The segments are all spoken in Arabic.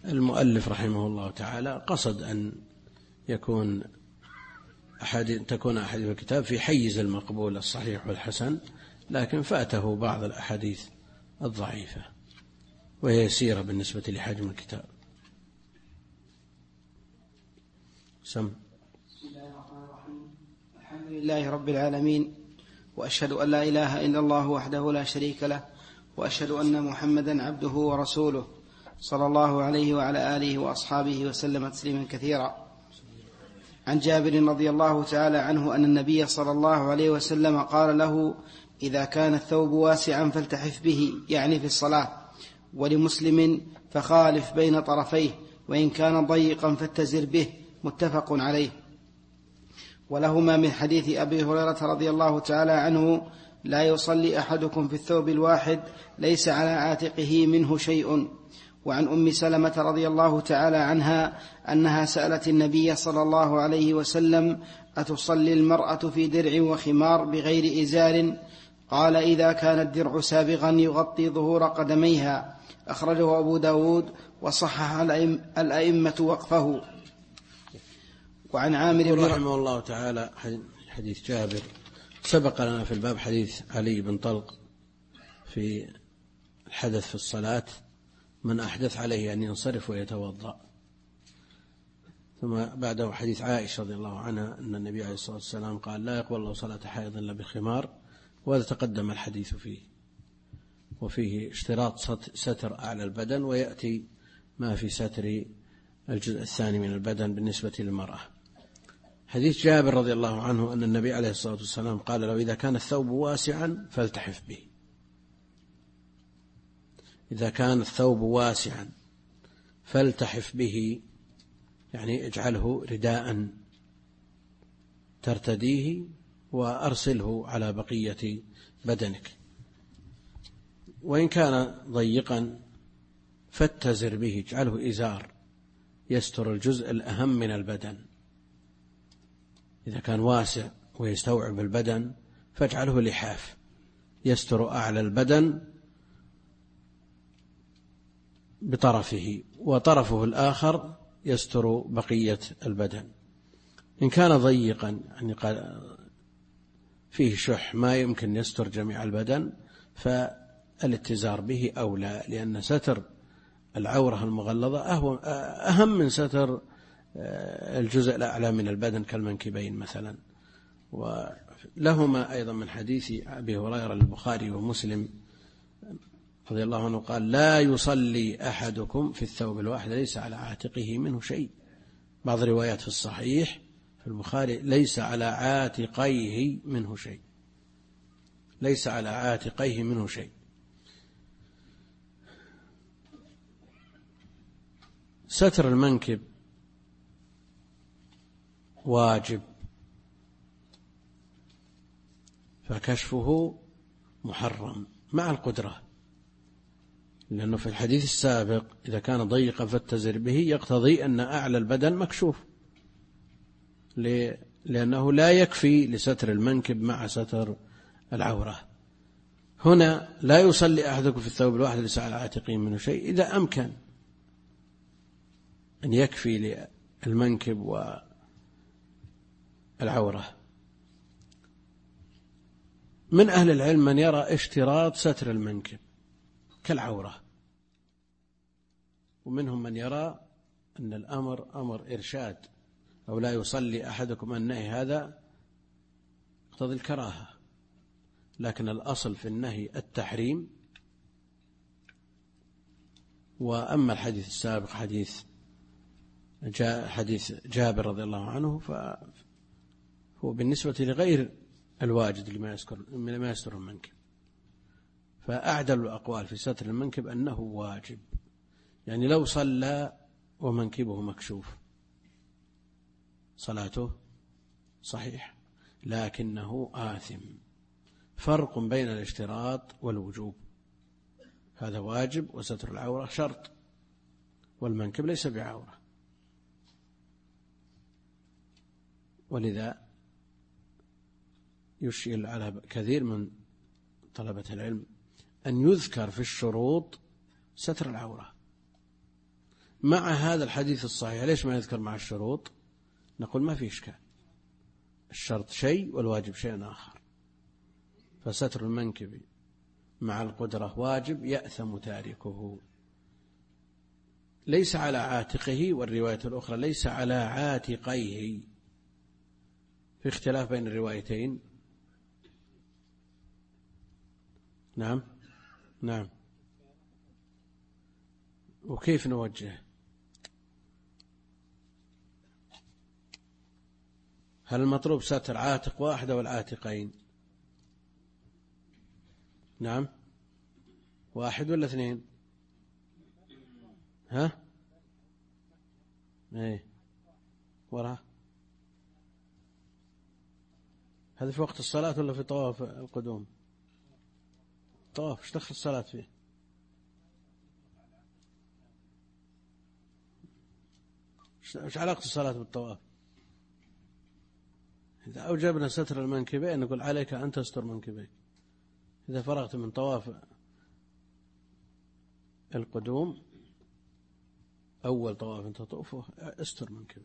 المؤلف رحمه الله تعالى قصد أن تكون أحاديث الكتاب في حيز المقبول الصحيح والحسن، لكن فاته بعض الأحاديث الضعيفة وهي يسيرة بالنسبة لحجم الكتاب. بسم الله الرحمن الرحيم. الحمد لله رب العالمين، وأشهد أن لا إله إلا الله وحده لا شريك له، وأشهد أن محمدا عبده ورسوله صلى الله عليه وعلى آله وأصحابه وسلم تسليما كثيرا. عن جابر رضي الله تعالى عنه أن النبي صلى الله عليه وسلم قال له: إذا كان الثوب واسعا فالتحف به، يعني في الصلاة. ولمسلم: فخالف بين طرفيه، وإن كان ضيقا فاتزر به، متفق عليه. ولهما من حديث أبي هريرة رضي الله تعالى عنه: لا يصلي أحدكم في الثوب الواحد ليس على عاتقه منه شيء. وعن أم سلمة رضي الله تعالى عنها أنها سألت النبي صلى الله عليه وسلم: أتصلي المرأة في درع وخمار بغير إزار؟ قال: إذا كان الدرع سابغا يغطي ظهور قدميها. أخرجه أبو داود وصحح الأئمة وقفه. وعن عامر رحمه الله تعالى حديث جابر. سبق لنا في الباب حديث علي بن طلق في الحدث في الصلاة: من أحدث عليه أن ينصرف ويتوضأ. ثم بعده حديث عائشة رضي الله عنها أن النبي عليه الصلاة والسلام قال: لا يقبل الله صلاة حائض إلا بخمار، وهذا تقدم الحديث فيه، وفيه اشتراط ستر أعلى البدن، ويأتي ما في ستر الجزء الثاني من البدن بالنسبة للمرأة. حديث جابر رضي الله عنه أن النبي عليه الصلاة والسلام قال له: إذا كان الثوب واسعا فالتحف به. إذا كان الثوب واسعا فالتحف به، يعني اجعله رداء ترتديه وأرسله على بقية بدنك. وإن كان ضيقا فاتزر به، اجعله إزار يستر الجزء الأهم من البدن. إذا كان واسع ويستوعب البدن فاجعله لحاف يستر أعلى البدن بطرفه، وطرفه الآخر يستر بقية البدن. إن كان ضيقا يعني فيه شح ما يمكن يستر جميع البدن، فالاتزار به أولى، لأن ستر العورة المغلظة أهم من ستر الجزء الأعلى من البدن كالمنكبين مثلا. ولهما أيضا من حديث أبي هريرة البخاري ومسلم رضي الله عنه قال: لا يصلي أحدكم في الثوب الواحد ليس على عاتقه منه شيء. بعض روايات في الصحيح في البخاري: ليس على عاتقيه منه شيء، ليس على عاتقيه منه شيء. ستر المنكب واجب، فكشفه محرم مع القدرة، لأنه في الحديث السابق إذا كان ضيقا فاتزر به يقتضي أن أعلى البدن مكشوف، لأنه لا يكفي لستر المنكب مع ستر العورة. هنا: لا يصلي أحدكم في الثوب الواحد ليس على عاتقه منه شيء، إذا أمكن أن يكفي للمنكب والعورة. من أهل العلم من يرى اشتراط ستر المنكب كالعورة، ومنهم من يرى أن الأمر أمر إرشاد، أو لا يصلي أحدكم النهي هذا يقتضي الكراهة، لكن الأصل في النهي التحريم. وأما الحديث السابق حديث جابر رضي الله عنه فهو بالنسبة لغير الواجد لما يستر المنكب، فأعدل الأقوال في ستر المنكب أنه واجب، يعني لو صلى ومنكبه مكشوف صلاته صحيح لكنه آثم. فرق بين الاشتراط والوجوب، هذا واجب وستر العورة شرط، والمنكب ليس بعورة. ولذا يشير على كثير من طلبة العلم أن يذكر في الشروط ستر العورة، مع هذا الحديث الصحيح ليش ما يذكر مع الشروط؟ نقول ما في إشكال، الشرط شيء والواجب شيء آخر. فستر المنكب مع القدرة واجب يأثم تاركه، ليس على عاتقه، والرواية الأخرى ليس على عاتقيه، في اختلاف بين الروايتين. نعم نعم. وكيف نوجه؟ هل المطلوب ستر عاتق واحدة والعاتقين؟ نعم، واحد ولا اثنين؟ ها؟ ايه وراء. هذا في وقت الصلاة ولا في طواف القدوم؟ طواف، ايش دخل الصلاة فيه؟ ايش علاقة الصلاة بالطواف؟ إذا أوجبنا ستر المنكبين نقول عليك أن تستر منكبيك. إذا فرغت من طواف القدوم أول طواف تطوفه استر منكبيك،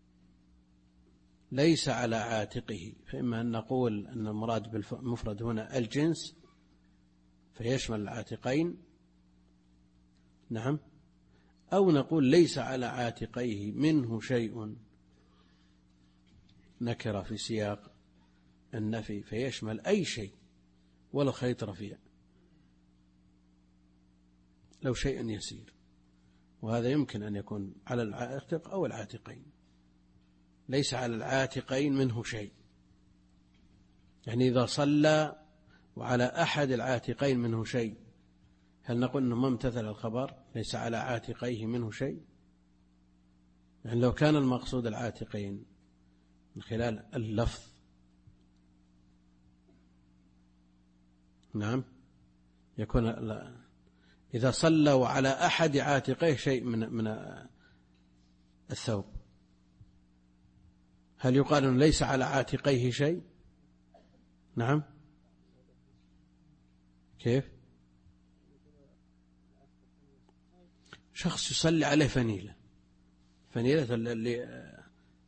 ليس على عاتقه. فإما أن نقول أن المراد بالمفرد هنا الجنس فيشمل العاتقين، نعم، أو نقول ليس على عاتقيه منه شيء، نكرة في سياق النفي فيشمل أي شيء ولو خيط رفيع، لو شيء يسير، وهذا يمكن أن يكون على العاتق أو العاتقين. ليس على العاتقين منه شيء، يعني إذا صلى وعلى أحد العاتقين منه شيء، هل نقول أنه ما امتثل الخبر ليس على عاتقيه منه شيء؟ يعني لو كان المقصود العاتقين من خلال اللفظ، نعم، يكون إذا صلى وعلى أحد عاتقيه شيء من الثوب، هل يقال أنه ليس على عاتقيه شيء؟ نعم، كيف؟ شخص يصلي عليه فنيلة اللي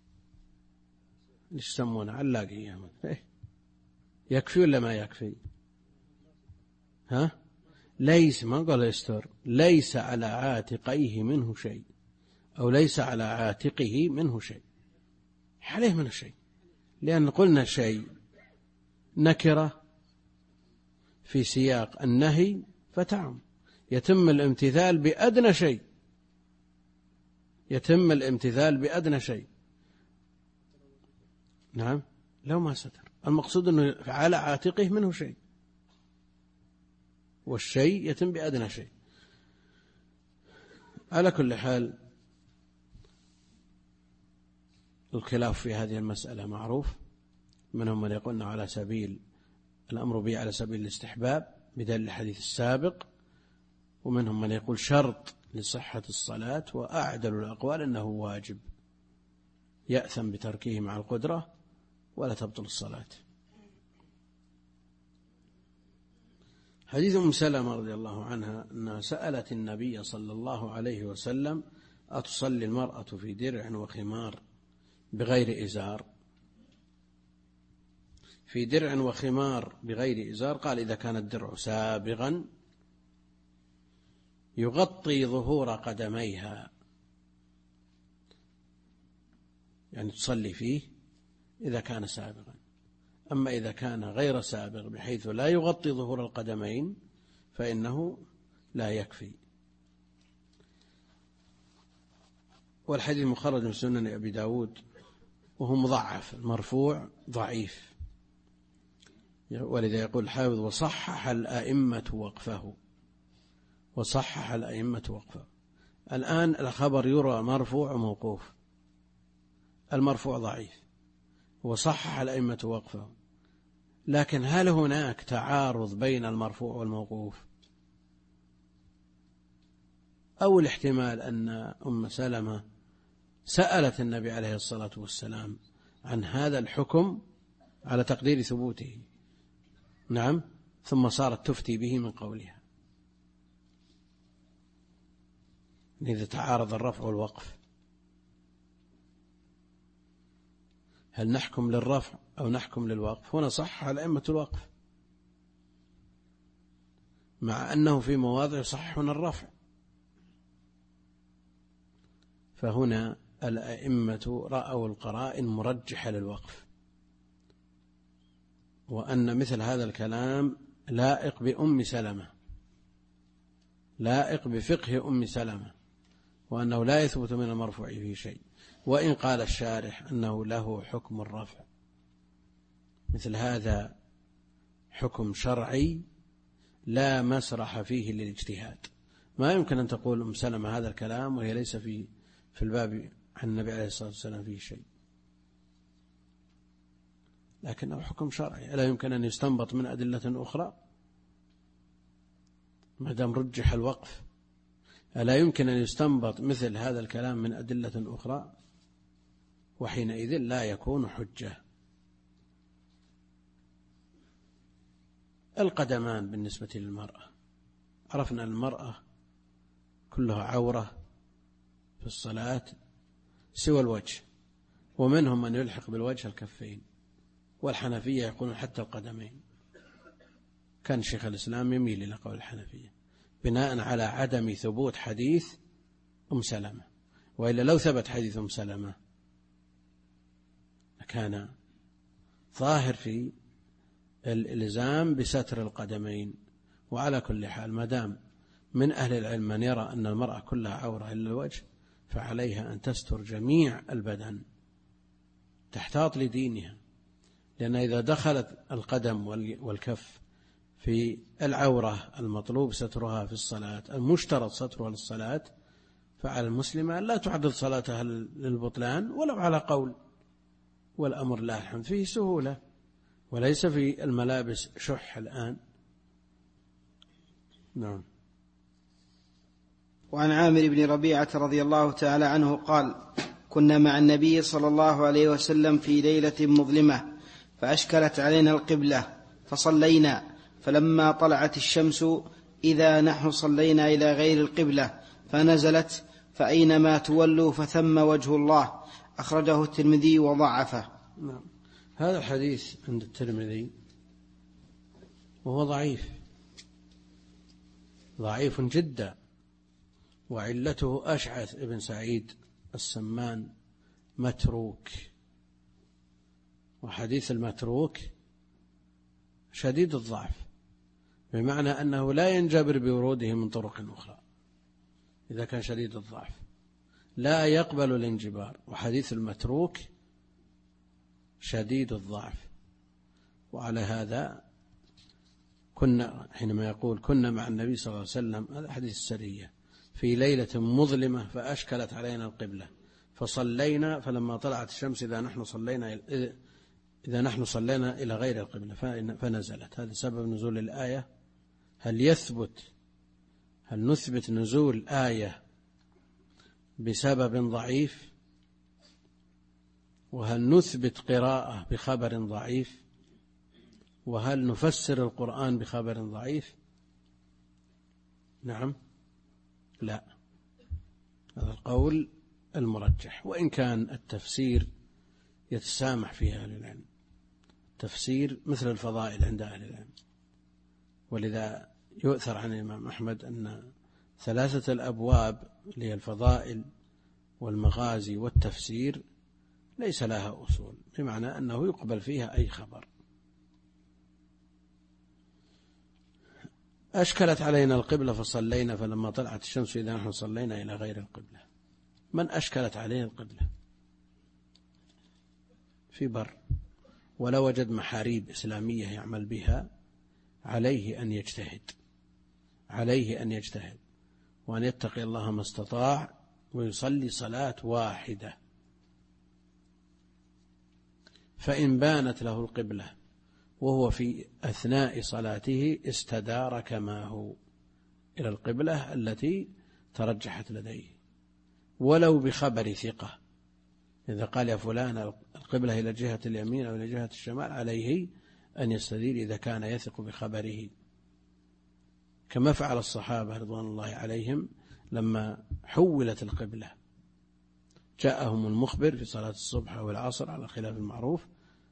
يسمونه علاقية، يكفي ولا ما يكفي؟ ها؟ ليس، ما قال يستر، ليس على عاتقيه منه شيء، أو ليس على عاتقه منه شيء، عليه منه شيء، لأن قلنا شيء نكرة في سياق النهي فتعم، يتم الامتثال بأدنى شيء، يتم الامتثال بأدنى شيء. نعم، لو ما ستر، المقصود أنه على عاتقه منه شيء، والشيء يتم بأدنى شيء. على كل حال الخلاف في هذه المسألة معروف، منهم من يقولنا على سبيل الأمر به على سبيل الاستحباب بدليل الحديث السابق، ومنهم من يقول شرط لصحة الصلاة، وأعدل الأقوال أنه واجب يأثم بتركه مع القدرة ولا تبطل الصلاة. حديث أم سلمة رضي الله عنها أنها سألت النبي صلى الله عليه وسلم: أتصلي المرأة في درع وخمار بغير إزار؟ في درع وخمار بغير إزار، قال: إذا كان الدرع سابغا يغطي ظهور قدميها، يعني تصلي فيه إذا كان سابغا. أما إذا كان غير سابغ بحيث لا يغطي ظهور القدمين فإنه لا يكفي. والحديث مخرج من سنن أبي داود وهو مضعف، المرفوع ضعيف، ولذا يقول الحافظ: وصحح الأئمة وقفه، وصحح الأئمة وقفه. الآن الخبر يروى مرفوع وموقوف، المرفوع ضعيف وصحح الأئمة وقفه، لكن هل هناك تعارض بين المرفوع والموقوف؟ أو الاحتمال أن أم سلمة سألت النبي عليه الصلاة والسلام عن هذا الحكم على تقدير ثبوته، نعم، ثم صارت تفتي به من قولها. إذا تعارض الرفع والوقف هل نحكم للرفع أو نحكم للوقف؟ هنا صح على أئمة الوقف، مع أنه في مواضع يصححون الرفع. فهنا الأئمة رأوا القرائن مرجحة للوقف، وأن مثل هذا الكلام لائق بأم سلمة، لائق بفقه أم سلمة، وأنه لا يثبت من المرفوع فيه شيء. وإن قال الشارح أنه له حكم الرفع، مثل هذا حكم شرعي لا مسرح فيه للاجتهاد. ما يمكن أن تقول أم سلمة هذا الكلام وهي ليس في الباب عن النبي عليه الصلاة والسلام فيه شيء، لكنه حكم شرعي لا يمكن أن يستنبط من أدلة أخرى ما دام رجح الوقف. ألا يمكن أن يستنبط مثل هذا الكلام من أدلة أخرى؟ وحينئذ لا يكون حجة. القدمان بالنسبة للمرأة، عرفنا المرأة كلها عورة في الصلاة سوى الوجه، ومنهم من يلحق بالوجه الكفين، والحنفية يقولون حتى القدمين. كان شيخ الإسلام يميل إلى قول الحنفية بناء على عدم ثبوت حديث أم سلمة، وإلا لو ثبت حديث أم سلمة كان ظاهر في الإلزام بستر القدمين. وعلى كل حال ما دام من أهل العلم من يرى أن المرأة كلها عورة إلا الوجه، فعليها أن تستر جميع البدن، تحتاط لدينها، لأن إذا دخلت القدم والكف في العورة المطلوب سترها في الصلاة، المشترط سترها للصلاة، فعلى المسلمة لا تعرض صلاتها للبطلان ولو على قول. والأمر لا الحمد فيه سهولة، وليس في الملابس شح الآن. نعم. وعن عامر بن ربيعة رضي الله تعالى عنه قال: كنا مع النبي صلى الله عليه وسلم في ليلة مظلمة فأشكلت علينا القبلة فصلينا، فلما طلعت الشمس إذا نحن صلينا إلى غير القبلة، فنزلت: فأينما تولوا فثم وجه الله. أخرجه الترمذي وضعفه. نعم. هذا الحديث عند الترمذي وهو ضعيف جدا، وعلته أشعث ابن سعيد السمان متروك، وحديث المتروك شديد الضعف، بمعنى أنه لا ينجبر بوروده من طرق أخرى. إذا كان شديد الضعف لا يقبل الانجبار، وحديث المتروك شديد الضعف. وعلى هذا كنا حينما يقول كنا مع النبي صلى الله عليه وسلم، هذا حديث السرية، في ليلة مظلمة فأشكلت علينا القبلة فصلينا، فلما طلعت الشمس إذا نحن صلينا إلى غير القبلة فنزلت. هذا سبب نزول الآية. هل نثبت نزول آية بسبب ضعيف؟ وهل نثبت قراءة بخبر ضعيف؟ وهل نفسر القرآن بخبر ضعيف؟ نعم، لا. هذا القول المرجح، وإن كان التفسير يتسامح فيه أهل العلم، تفسير مثل الفضائل عند أهل العلم. ولذا يؤثر عن الإمام أحمد أن 3 الأبواب اللي هي الفضائل والمغازي والتفسير ليس لها أصول، بمعنى أنه يقبل فيها أي خبر. أشكلت علينا القبلة فصلينا، فلما طلعت الشمس إذا نحن صلينا إلى غير القبلة. من أشكلت عليه القبلة في بر ولا وجد محاريب إسلامية يعمل بها، عليه أن يجتهد وأن يتقي الله ما استطاع ويصلي صلاة واحدة. فإن بانت له القبلة وهو في أثناء صلاته استدار كما هو إلى القبلة التي ترجحت لديه، ولو بخبر ثقة. إذا قال يا فلان القبلة إلى جهة اليمين أو إلى جهة الشمال، عليه أن يستدير إذا كان يثق بخبره، كما فعل الصحابة رضوان الله عليهم لما حولت القبلة جاءهم المخبر في صلاة الصبح والعصر على خلاف المعروف،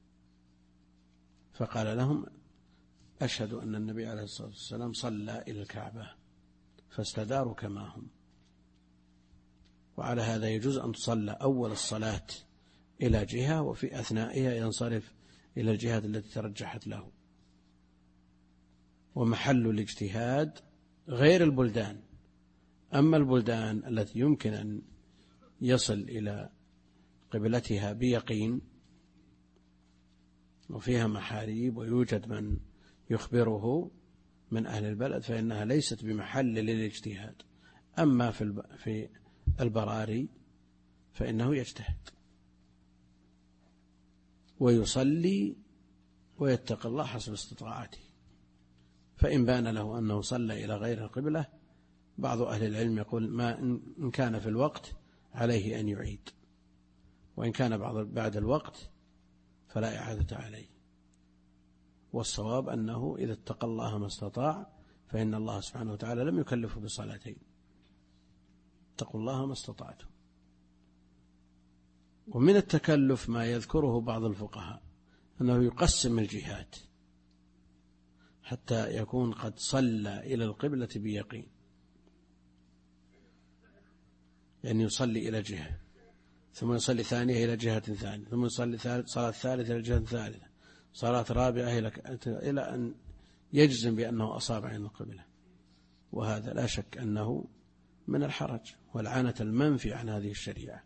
فقال لهم: أشهد أن النبي عليه الصلاة والسلام صلى إلى الكعبة، فاستداروا كما هم. وعلى هذا يجوز أن تصلى أول الصلاة إلى جهة، وفي أثنائها ينصرف إلى الجهة التي ترجحت له. ومحل الاجتهاد غير البلدان. أما البلدان التي يمكن أن يصل إلى قبلتها بيقين وفيها محاريب ويوجد من يخبره من أهل البلد، فإنها ليست بمحل للاجتهاد. أما في البراري فإنه يجتهد ويصلي ويتقي الله حسب استطاعته. فإن بان له أنه صلى إلى غير القبلة، بعض أهل العلم يقول ما إن كان في الوقت عليه أن يعيد، وإن كان بعد الوقت فلا إعادة عليه. والصواب أنه إذا اتقى الله ما استطاع، فإن الله سبحانه وتعالى لم يكلفه بصلاتين. اتقوا الله ما استطعتم. ومن التكلف ما يذكره بعض الفقهاء أنه يقسم الجهات حتى يكون قد صلى إلى القبلة بيقين، يعني يصلي إلى جهة ثم يصلي ثانية إلى جهة ثانية ثم يصلي صلاة ثالثة إلى جهة ثالثة، صلاة رابعة إلى أن يجزم بأنه أصاب عين القبلة. وهذا لا شك أنه من الحرج والعنة المنفي عن هذه الشريعة.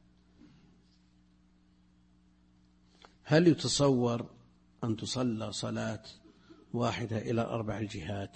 هل يتصور أن تصلى صلاة واحدة إلى 4 الجهات؟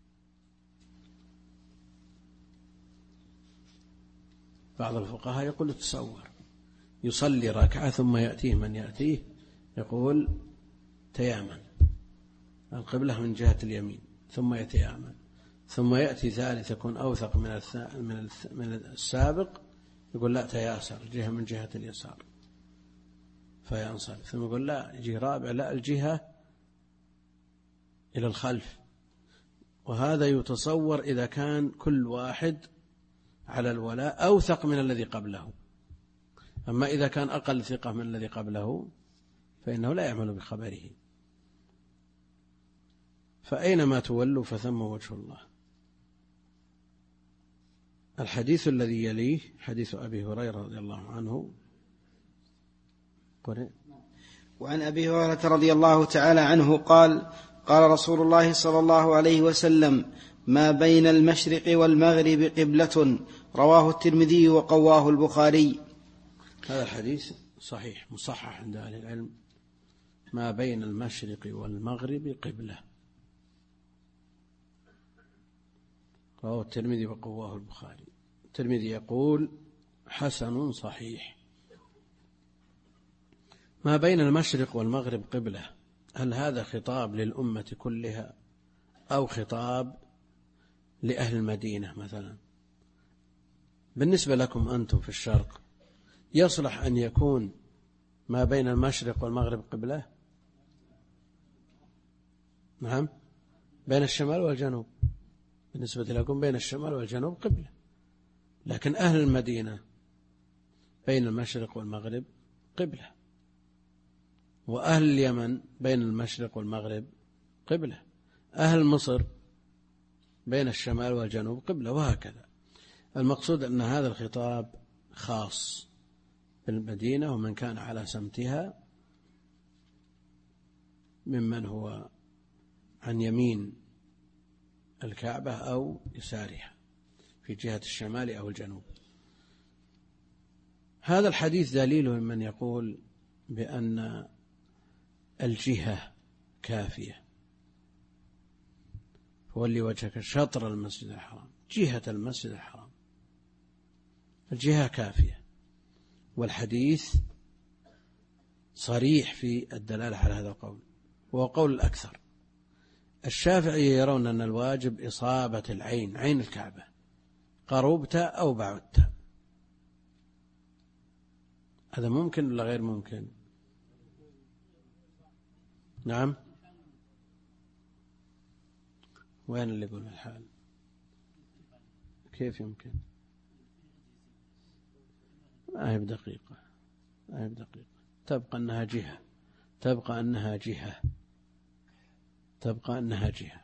بعض الفقهاء يقول يتصور، يصلي ركعة ثم يأتيه من يأتيه يقول تيامن القبلة من جهة اليمين ثم يتيامن، ثم يأتي ثالث يكون أوثق من السابق يقول لا تياسر الجهة من جهة اليسار فينصرف، ثم يقول لا يجي رابع لا الجهة إلى الخلف. وهذا يتصور إذا كان كل واحد على الولاء أوثق من الذي قبله. أما إذا كان أقل ثقة من الذي قبله فإنه لا يعمل بخبره. فأينما تولوا فثم وجه الله. الحديث الذي يليه حديث أبي هريرة رضي الله عنه. وعن أبي هريرة رضي الله تعالى عنه قال: قال رسول الله صلى الله عليه وسلم: ما بين المشرق والمغرب قبلة. رواه الترمذي وقواه البخاري. هذا الحديث صحيح مصحح عند أهل العلم. ما بين المشرق والمغرب قبلة. رواه الترمذي وقواه البخاري. الترمذي يقول حسن صحيح. ما بين المشرق والمغرب قبلة، هل هذا خطاب للأمة كلها أو خطاب لأهل المدينة مثلا؟ بالنسبة لكم أنتم في الشرق يصلح أن يكون ما بين المشرق والمغرب قبلة؟ نعم، بين الشمال والجنوب. بالنسبة لكم بين الشمال والجنوب قبلة، لكن أهل المدينة بين المشرق والمغرب قبلة، وأهل اليمن بين المشرق والمغرب قبلة، أهل مصر بين الشمال والجنوب قبلة، وهكذا. المقصود أن هذا الخطاب خاص بالمدينة ومن كان على سمتها ممن هو عن يمين الكعبة أو يسارها في جهة الشمال أو الجنوب. هذا الحديث دليل من يقول بأن الجهة كافية. فولي وجهك شطر المسجد الحرام، جهة المسجد الحرام، الجهة كافية. والحديث صريح في الدلالة على هذا القول، وهو قول الأكثر. الشافعي يرون أن الواجب إصابة العين، عين الكعبة، قربت أو بعدت. هذا ممكن ولا غير ممكن؟ نعم. وين اللي يقول الحال؟ كيف يمكن؟ ما هي بدقيقة، ما هي بدقيقة، تبقى أنها جهة، تبقى أنها جهة، تبقى أنها جهة.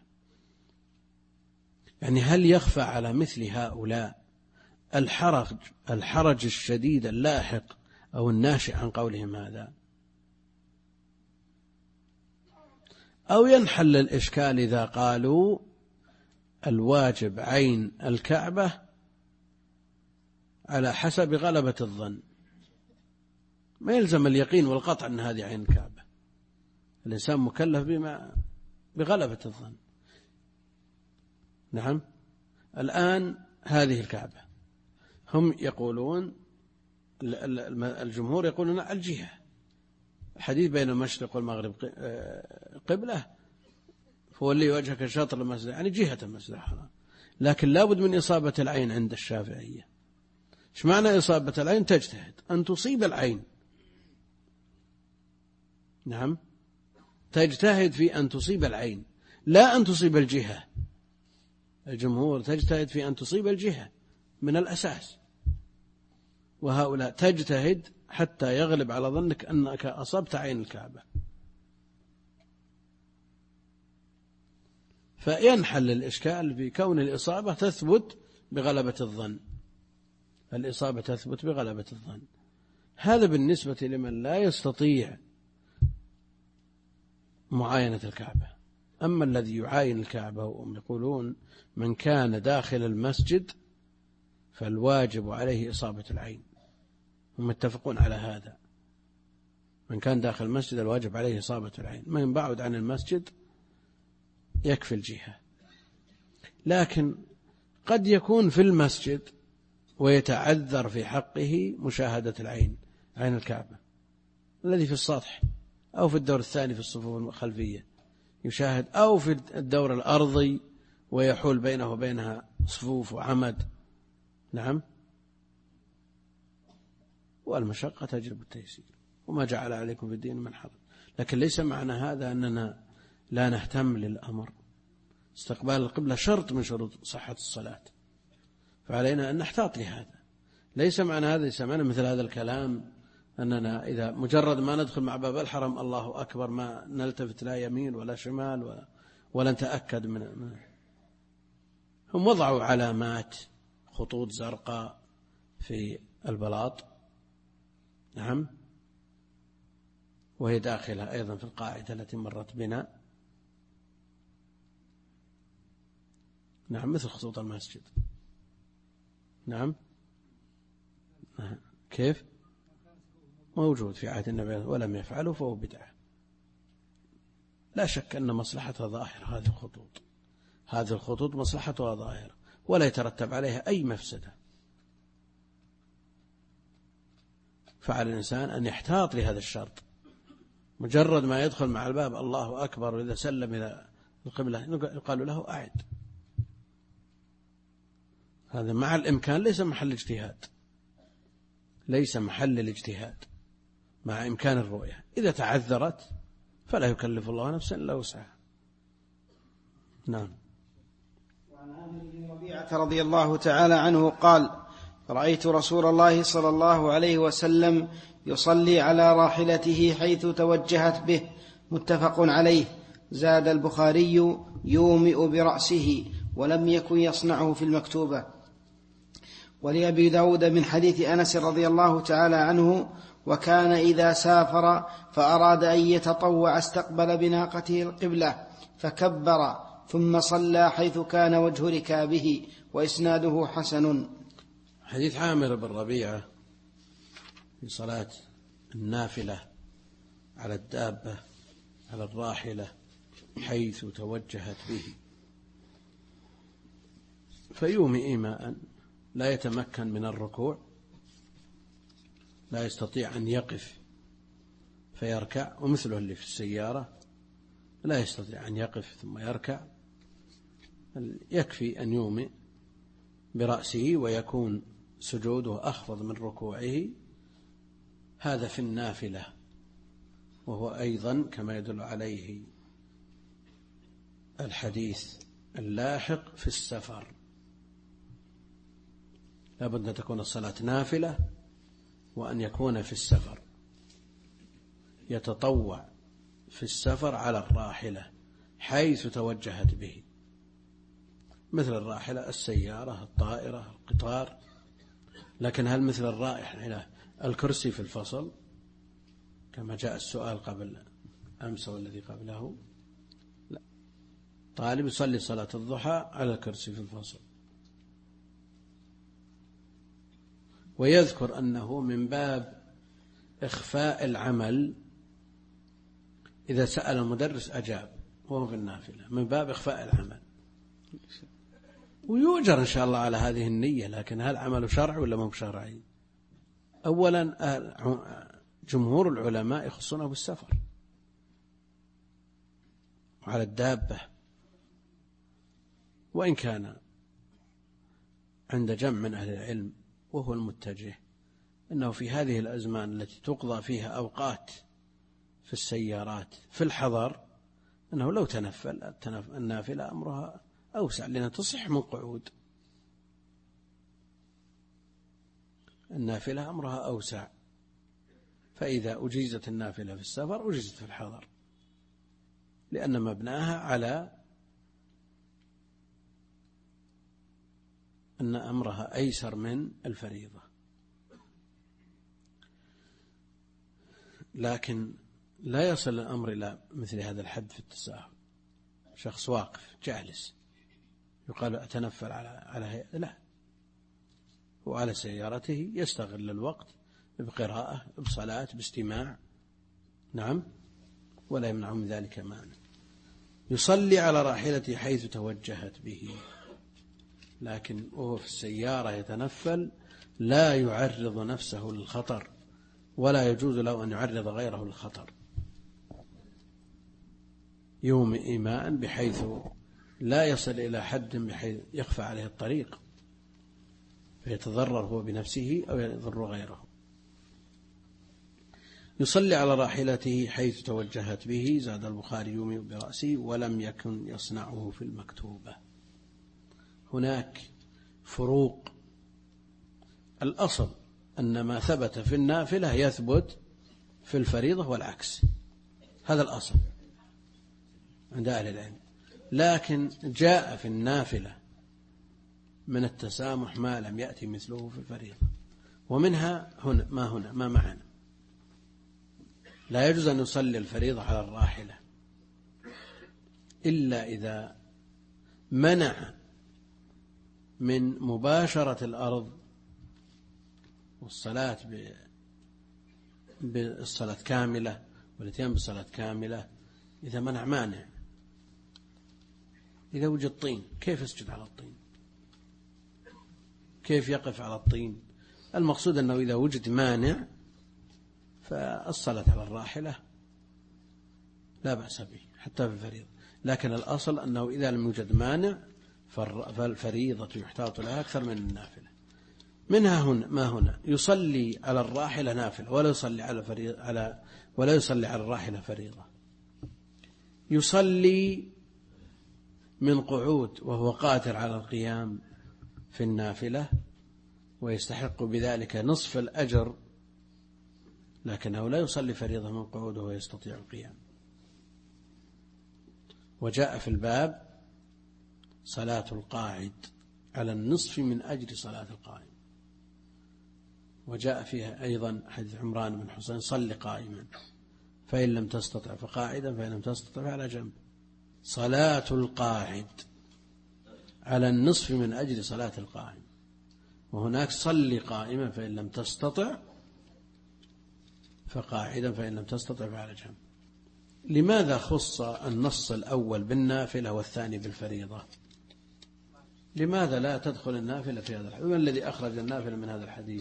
يعني هل يخفى على مثل هؤلاء الحرج الشديد اللاحق أو الناشئ عن قولهم هذا؟ أو ينحل الإشكال إذا قالوا الواجب عين الكعبة على حسب غلبة الظن، ما يلزم اليقين والقطع أن هذه عين الكعبة، الإنسان مكلف بغلبة الظن. نعم، الآن هذه الكعبة، هم يقولون، الجمهور يقولون الجهة، الحديث بين المشرق والمغرب قبلة، فولي وجهك شاطر المسجد، يعني جهة المسجد الحرام، لكن لابد من إصابة العين عند الشافعية. ايش معنى إصابة العين؟ تجتهد أن تصيب العين. نعم، تجتهد في أن تصيب العين لا أن تصيب الجهة. الجمهور تجتهد في أن تصيب الجهة من الأساس، وهؤلاء تجتهد حتى يغلب على ظنك أنك أصبت عين الكعبة. فينحل الإشكال في كون الإصابة تثبت بغلبة الظن، الإصابة تثبت بغلبة الظن. هذا بالنسبة لمن لا يستطيع معاينة الكعبة. أما الذي يعاين الكعبة وهم يقولون من كان داخل المسجد فالواجب عليه إصابة العين، هم متفقون على هذا، من كان داخل المسجد الواجب عليه إصابة العين، من بعد عن المسجد يكفي الجهة. لكن قد يكون في المسجد ويتعذر في حقه مشاهدة العين، عين الكعبة الذي في السطح أو في الدور الثاني في الصفوف الخلفية يشاهد، أو في الدور الأرضي ويحول بينه وبينها صفوف وعمد. نعم، والمشقة تجلب التيسير، وما جعل عليكم في الدين من حرج. لكن ليس معنى هذا أننا لا نهتم للأمر. استقبال القبلة شرط من شروط صحة الصلاة، فعلينا أن نحتاط لهذا. ليس معنى هذا، ليس معنى مثل هذا الكلام أننا إذا مجرد ما ندخل مع باب الحرم الله أكبر ما نلتفت لا يمين ولا شمال ولا نتأكد منه. هم وضعوا علامات خطوط زرقاء في البلاط، نعم، وهي داخلة أيضا في القاعدة التي مرت بنا، نعم، مثل خطوط المسجد. نعم، كيف؟ موجود في عهد النبي ولم يفعله فهو بدعة. لا شك أن مصلحتها ظاهرة، هذه الخطوط مصلحتها ظاهرة ولا يترتب عليها أي مفسدة، فعلى الإنسان أن يحتاط لهذا الشرط. مجرد ما يدخل مع الباب الله أكبر وإذا سلم إلى القبلة يقال له أعد، هذا مع الإمكان ليس محل اجتهاد، ليس محل الاجتهاد مع إمكان الرؤية. إذا تعذرت فلا يكلف الله نفسا إلا وسعها. نعم. وعن عامر بن ربيعة رضي الله تعالى عنه قال: رأيت رسول الله صلى الله عليه وسلم يصلي على راحلته حيث توجهت به، متفق عليه. زاد البخاري: يومئ برأسه، ولم يكن يصنعه في المكتوبة. ولأبي داود من حديث أنس رضي الله تعالى عنه: وكان إذا سافر فأراد أن يتطوع استقبل بناقته القبلة فكبر ثم صلى حيث كان وجه ركابه. وإسناده حسن. حديث عامر بن ربيعة في صلاة النافلة على الدابة على الراحلة حيث توجهت به، فيومئ إيماء، لا يتمكن من الركوع، لا يستطيع أن يقف فيركع، ومثله اللي في السيارة لا يستطيع أن يقف ثم يركع، يكفي أن يومئ برأسه ويكون سجوده أخفض من ركوعه. هذا في النافلة، وهو أيضا كما يدل عليه الحديث اللاحق في السفر. لابد أن تكون الصلاة نافلة وأن يكون في السفر، يتطوع في السفر على الراحلة حيث توجهت به، مثل الراحلة السيارة، الطائرة، القطار. لكن هل مثل الراحلة الكرسي في الفصل كما جاء السؤال قبل أمس والذي قبله؟ لا، طالب يصلي صلاة الضحى على الكرسي في الفصل. ويذكر أنه من باب إخفاء العمل، إذا سأل المدرس أجاب وهو في النافلة، من باب إخفاء العمل، ويؤجر إن شاء الله على هذه النية. لكن هل عمل شرعي ولا مو شرعي؟ أولا جمهور العلماء يخصونه بالسفر وعلى الدابة، وإن كان عند جمع من أهل العلم وهو المتجه أنه في هذه الأزمان التي تقضى فيها أوقات في السيارات في الحضر، أنه لو تنفل النافلة أمرها أوسع، لأنها تصح من قعود. النافلة أمرها أوسع، فإذا أجيزت النافلة في السفر أجيزت في الحضر، لأن مبناها على أن أمرها أيسر من الفريضة. لكن لا يصل الأمر إلى مثل هذا الحد في التساهل. شخص واقف جالس يقال أتنفل على هيئة، لا، وعلى سيارته يستغل الوقت بقراءة، بصلاة، باستماع، نعم، ولا يمنع من ذلك مانع. يصلي على راحلته حيث توجهت به، لكن وهو في السيارة يتنفل لا يعرض نفسه للخطر، ولا يجوز له أن يعرض غيره للخطر، يومئ إيماء بحيث لا يصل إلى حد بحيث يخفى عليه الطريق فيتضرر هو بنفسه أو يضر غيره. يصلي على راحلته حيث توجهت به، زاد البخاري يومئ برأسه ولم يكن يصنعه في المكتوبة. هناك فروق. الأصل أن ما ثبت في النافلة يثبت في الفريضة والعكس، هذا الأصل عند أهل العلم. لكن جاء في النافلة من التسامح ما لم يأتي مثله في الفريضة، ومنها هنا ما معنا. لا يجوز أن يصلي الفريضة على الراحلة إلا إذا منع من مباشرة الأرض والصلاة بالصلاة كاملة والاتيان بالصلاة كاملة. إذا منع مانع، إذا وجد طين كيف يسجد على الطين؟ كيف يقف على الطين؟ المقصود أنه إذا وجد مانع فالصلاة على الراحلة لا بأس به حتى في الفريضة. لكن الأصل أنه إذا لم يوجد مانع فالفريضة يحتاط لها أكثر من النافلة. منها ما هنا يصلي على الراحلة نافلة ولا يصلي على الراحلة فريضة. يصلي من قعود وهو قادر على القيام في النافلة ويستحق بذلك نصف الأجر، لكنه لا يصلي فريضة من قعود وهو يستطيع القيام. وجاء في الباب صلاة القاعد على النصف من أجل صلاة القائم. وجاء فيها أيضا حديث عمران بن حسين صل قائما فإن لم تستطع فقاعدا فإن لم تستطع فعلى جنب. صلاة القاعد على النصف من أجل صلاة القائم، وهناك صل قائما فإن لم تستطع فقاعدا فإن لم تستطع فعلى جنب. لماذا خص النص الأول بالنافلة والثاني بالفريضة؟ لماذا لا تدخل النافلة في هذا الحديث؟ من الذي أخرج النافلة من هذا الحديث؟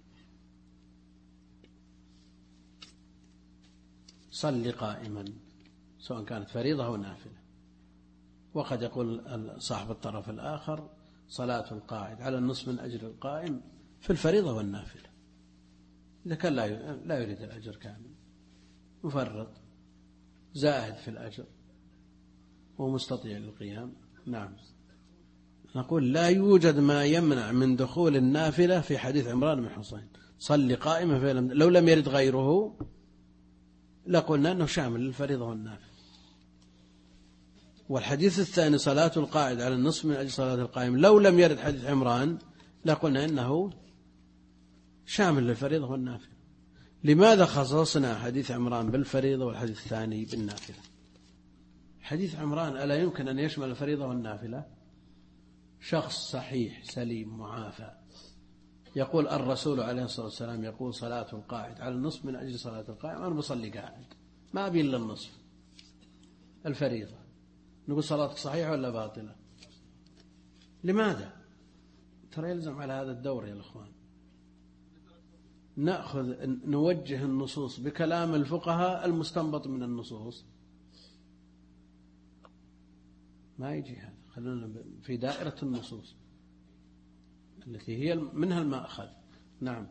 صل قائما سواء كانت فريضة أو نافلة. وقد يقول صاحب الطرف الآخر صلاة القاعد على النصف من أجل القائم في الفريضة والنافلة. إذا كان لا يريد الأجر كامل، مفرط زاهد في الأجر ومستطيع للقيام، نعم، نقول لا يوجد ما يمنع من دخول النافلة في حديث عمران بن حسين صل قائما لو لم يرد غيره لقلنا أنه شامل للفريضة والنافلة. والحديث الثاني صلاة القاعد على النصف من أجل صلاة القائم لو لم يرد حديث عمران لقلنا إنه شامل للفريضة والنافلة. لماذا خصصنا حديث عمران بالفريضة والحديث الثاني بالنافلة؟ حديث عمران ألا يمكن أن يشمل الفريضة والنافلة؟ شخص صحيح سليم معافى يقول الرسول عليه الصلاة والسلام يقول صلاة القاعد على النصف من أجل صلاة القائم، أنا بصلي قاعد ما أبي إلا النصف الفريضة، نقول صلاتك صحيحة ولا باطلة؟ لماذا؟ ترى يلزم على هذا الدور يا الأخوان نوجه النصوص بكلام الفقهاء المستنبط من النصوص، ما يجي هذا، خلونا في دائرة النصوص التي هي منها المأخذ. نعم.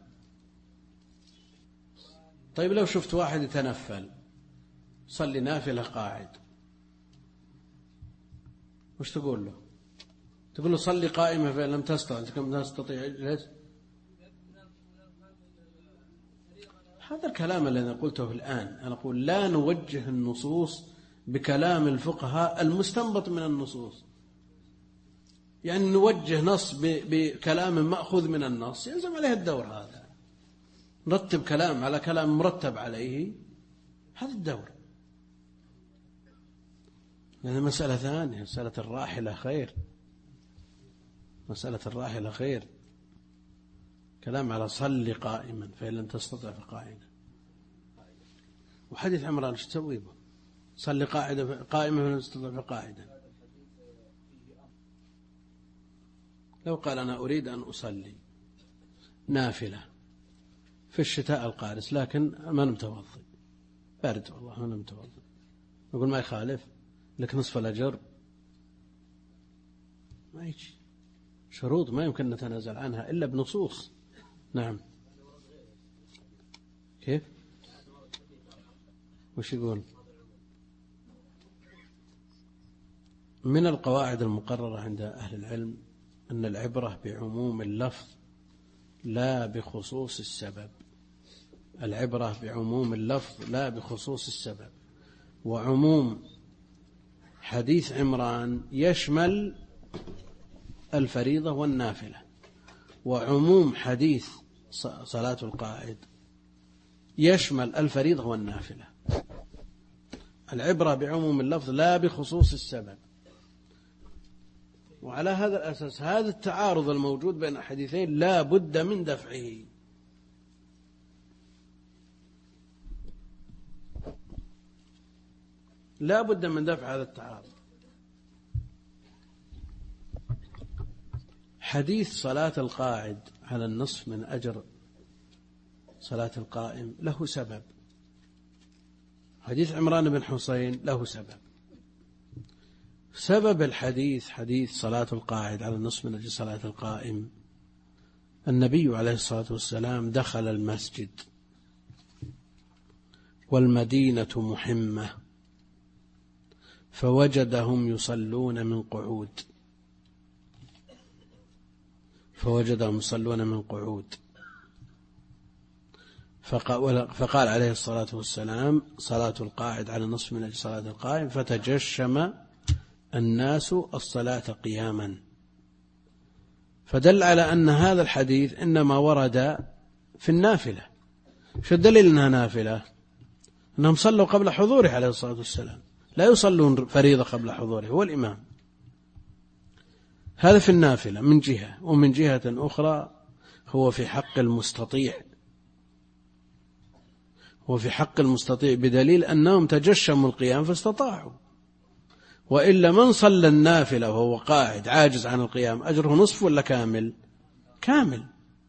طيب لو شفت واحد يتنفل صلي نافلة قاعد وش تقول له؟ تقول له صلي قائمة فإن لم تستطيع ليش؟ هذا الكلام الذي قلته الآن، أنا أقول لا نوجه النصوص بكلام الفقهاء المستنبط من النصوص، يعني نوجه نص بكلام مأخوذ من النص يلزم عليه الدور هذا، نرتب كلام على كلام مرتب عليه، هذا الدور. لأن مسألة ثانية، مسألة الراحلة خير، مسألة الراحلة خير، كلام على صل قائما فإن لم تستطع فقائما. وحديث عمران ايش تسوي به؟ صل قائما فإن لم تستطع فقائدا. لو قال أنا أريد أن أصلي نافلة في الشتاء القارس لكن ما متوضئ، بارد والله ما متوضئ، نقول ما يخالف لك نصف الأجر؟ ما يجي، شروط ما يمكن نتنازل عنها إلا بنصوص. نعم. كيف؟ وش يقول؟ من القواعد المقررة عند أهل العلم أن العبرة بعموم اللفظ لا بخصوص السبب، العبرة بعموم اللفظ لا بخصوص السبب. وعموم حديث عمران يشمل الفريضة والنافلة، وعموم حديث صلاة القاعد يشمل الفريضة والنافلة. العبرة بعموم اللفظ لا بخصوص السبب. وعلى هذا الأساس هذا التعارض الموجود بين الحديثين لا بد من دفعه. لا بد من دفع هذا التعارض. حديث صلاة القاعد على النصف من أجر صلاة القائم له سبب، حديث عمران بن حسين له سبب. سبب الحديث حديث صلاة القاعد على النصف من أجل صلاة القائم، النبي عليه الصلاة والسلام دخل المسجد والمدينة محمة فوجدهم يصلون من قعود، فقال عليه الصلاة والسلام صلاة القاعد على النصف من أجل صلاة القائم، فتجشم الناس الصلاة قياما. فدل على أن هذا الحديث إنما ورد في النافلة. شو الدليل أنها نافلة؟ أنهم صلوا قبل حضوره عليه الصلاة والسلام، لا يصلون فريضة قبل حضوره، هو الإمام. هذا في النافلة من جهة، ومن جهة أخرى هو في حق المستطيع، وفي حق المستطيع بدليل أنهم تجشموا القيام فاستطاعوا، وإلا من صلى النافلة وهو قاعد عاجز عن القيام أجره نصف ولا كامل؟ كامل.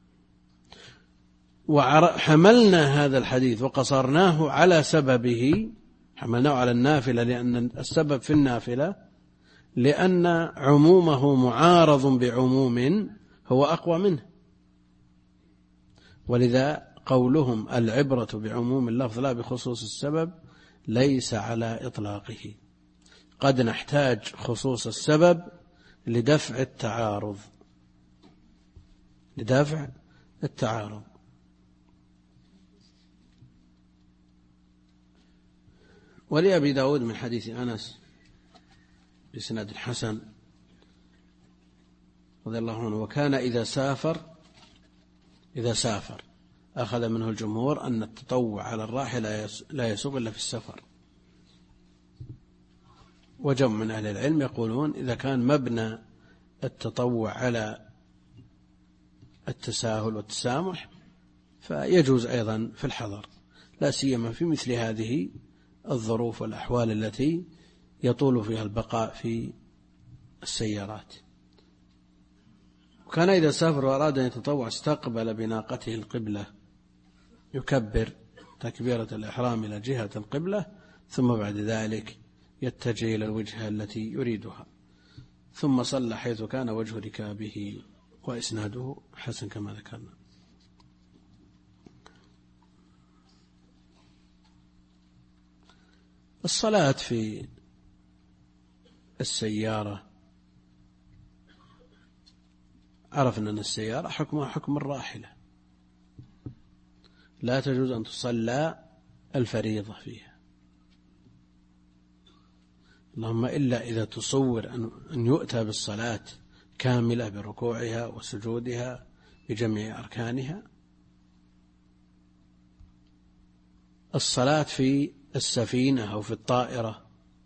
وحملنا هذا الحديث وقصرناه على سببه، حملناه على النافلة لأن السبب في النافلة لأن عمومه معارض بعموم هو أقوى منه. ولذا قولهم العبرة بعموم اللفظ لا بخصوص السبب ليس على إطلاقه، قد نحتاج خصوص السبب لدفع التعارض. ولأبي داود من حديث أنس بسند حسن رضي الله عنه: وكان إذا سافر أخذ منه الجمهور أن التطوع على الراحلة لا يسوغ إلا في السفر. وجمع من أهل العلم يقولون إذا كان مبنى التطوع على التساهل والتسامح فيجوز أيضا في الحضر، لا سيما في مثل هذه الظروف والأحوال التي يطول فيها البقاء في السيارات. وكان إذا سافر وأراد أن يتطوع استقبل بناقته القبلة، يكبر تكبيرة الإحرام إلى جهة القبلة، ثم بعد ذلك يتجه إلى الوجهة التي يريدها، ثم صلى حيث كان وجه ركابه. وإسناده حسن كما ذكرنا. الصلاة في السيارة، عرفنا أن السيارة حكمها حكم الراحلة، لا تجوز أن تصلى الفريضة فيها، اللهم إلا إذا تصور أن يؤتى بالصلاة كاملة بركوعها وسجودها بجميع أركانها. الصلاة في السفينة أو في الطائرة،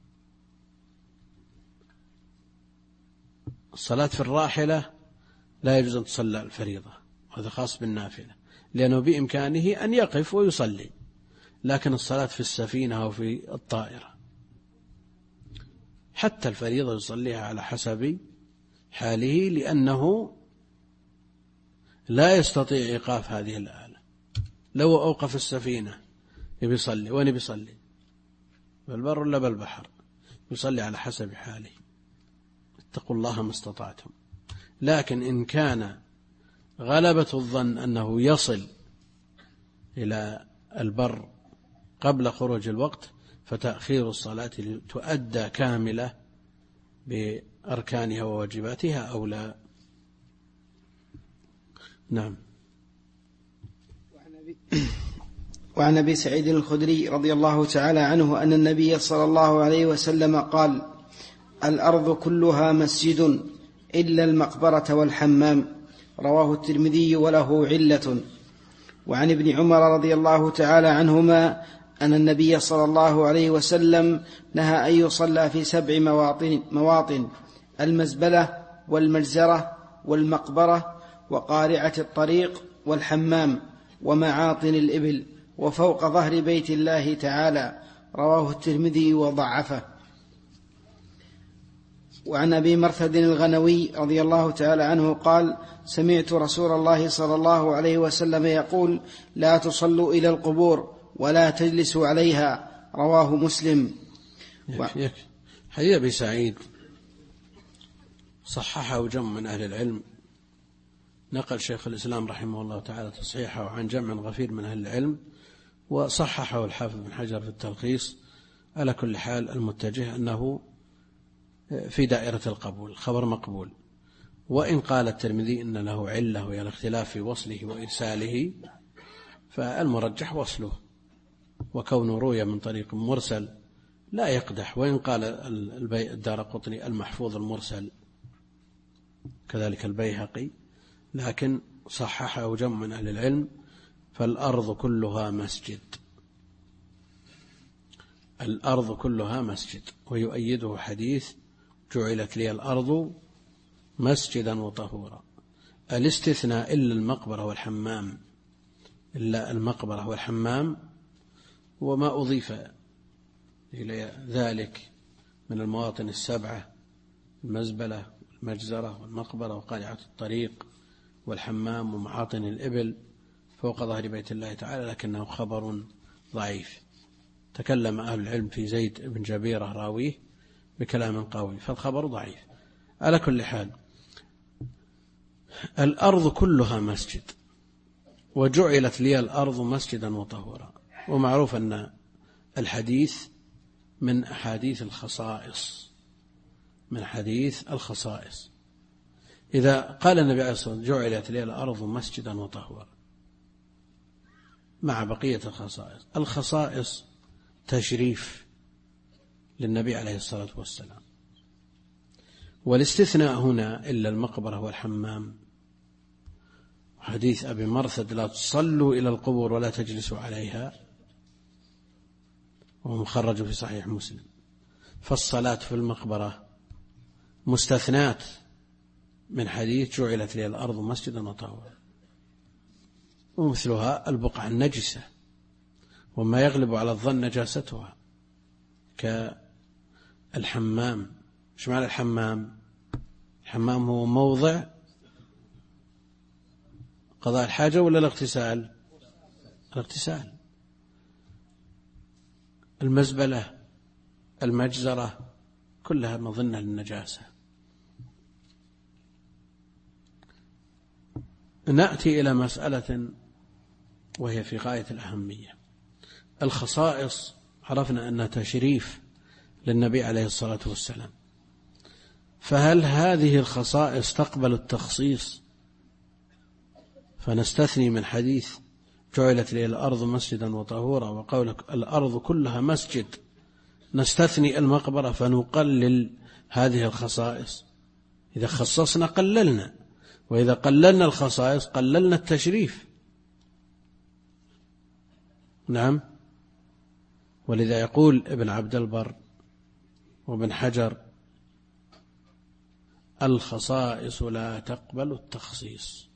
الصلاة في الراحلة لا يجوز أن تصلى الفريضة، وهذا خاص بالنافلة، لأنه بإمكانه أن يقف ويصلي. لكن الصلاة في السفينة أو في الطائرة حتى الفريضة يصليها على حسب حاله، لأنه لا يستطيع إيقاف هذه الآلة. لو أوقف السفينة يصلي، وين بيصلي؟ بالبر ولا بالبحر؟ يصلي على حسب حاله. اتقوا الله ما استطعتم. لكن إن كان غلبة الظن أنه يصل إلى البر قبل خروج الوقت فتأخير الصلاة تؤدى كاملة بأركانها وواجباتها أو لا. نعم. وعن أبي سعيد الخدري رضي الله تعالى عنه أن النبي صلى الله عليه وسلم قال: الأرض كلها مسجد إلا المقبرة والحمام. رواه الترمذي وله علة. وعن ابن عمر رضي الله تعالى عنهما أن النبي صلى الله عليه وسلم نهى أن يصلى في 7 مواطن: المزبلة والمجزرة والمقبرة وقارعة الطريق والحمام ومعاطن الإبل وفوق ظهر بيت الله تعالى. رواه الترمذي وضعفه. وعن أبي مرثد الغنوي رضي الله تعالى عنه قال: سمعت رسول الله صلى الله عليه وسلم يقول: لا تصلوا إلى القبور ولا تجلسوا عليها. رواه مسلم. حديث أبي سعيد صححه جمع من أهل العلم، نقل شيخ الإسلام رحمه الله تعالى تصحيحه عن جمع غفير من أهل العلم، وصححه الحافظ بن حجر في التلخيص. على كل حال المتجه أنه في دائرة القبول، خبر مقبول. وإن قال الترمذي إن له علة وهي الاختلاف في وصله وإرساله، فالمرجح وصله، وكونه روي من طريق مرسل لا يقدح. وإن قال الدارقطني المحفوظ المرسل، كذلك البيهقي، لكن صححه جمع من أهل العلم. فالأرض كلها مسجد، الأرض كلها مسجد. ويؤيده حديث: جعلت لي الأرض مسجدا وطهورا. الاستثناء إلا المقبرة والحمام، إلا المقبرة والحمام وما أضيف إلى ذلك من المواطن 7: المزبلة والمجزرة والمقبرة وقارعة الطريق والحمام ومعاطن الإبل فوق ظهر بيت الله تعالى، لكنه خبر ضعيف. تكلم أهل العلم في زيد بن جبيرة راويه بكلام قوي، فالخبر ضعيف. على كل حال الأرض كلها مسجد، وجعلت لي الأرض مسجدا وطهورا. ومعروف أن الحديث من أحاديث الخصائص، من حديث الخصائص. إذا قال النبي عليه الصلاة والسلام: جعلت لي الأرض مسجدا وطهورا، مع بقية الخصائص. الخصائص تشريف للنبي عليه الصلاة والسلام. والاستثناء هنا إلا المقبرة والحمام، حديث أبي مرثد لا تصلوا إلى القبور ولا تجلسوا عليها، وهو مخرج في صحيح مسلم. فالصلاة في المقبرة مستثنات من حديث جعلت لي الأرض مسجدا وطهورا، ومثلها البقعة النجسة وما يغلب على الظن نجاستها كالحمام. ايش معنى الحمام؟ الحمام هو موضع قضاء الحاجة ولا الاغتسال؟ الاغتسال. المزبلة، المجزرة، كلها مظنة للنجاسة. نأتي إلى مسألة وهي في غاية الأهمية. الخصائص عرفنا أنها تشريف للنبي عليه الصلاة والسلام، فهل هذه الخصائص تقبل التخصيص فنستثني من حديث جعلت لي الأرض مسجدا وطهورا وقولك الأرض كلها مسجد، نستثني المقبرة فنقلل هذه الخصائص؟ إذا خصصنا قللنا، وإذا قللنا الخصائص قللنا التشريف. نعم. ولذا يقول ابن عبد البر وابن حجر الخصائص لا تقبل التخصيص،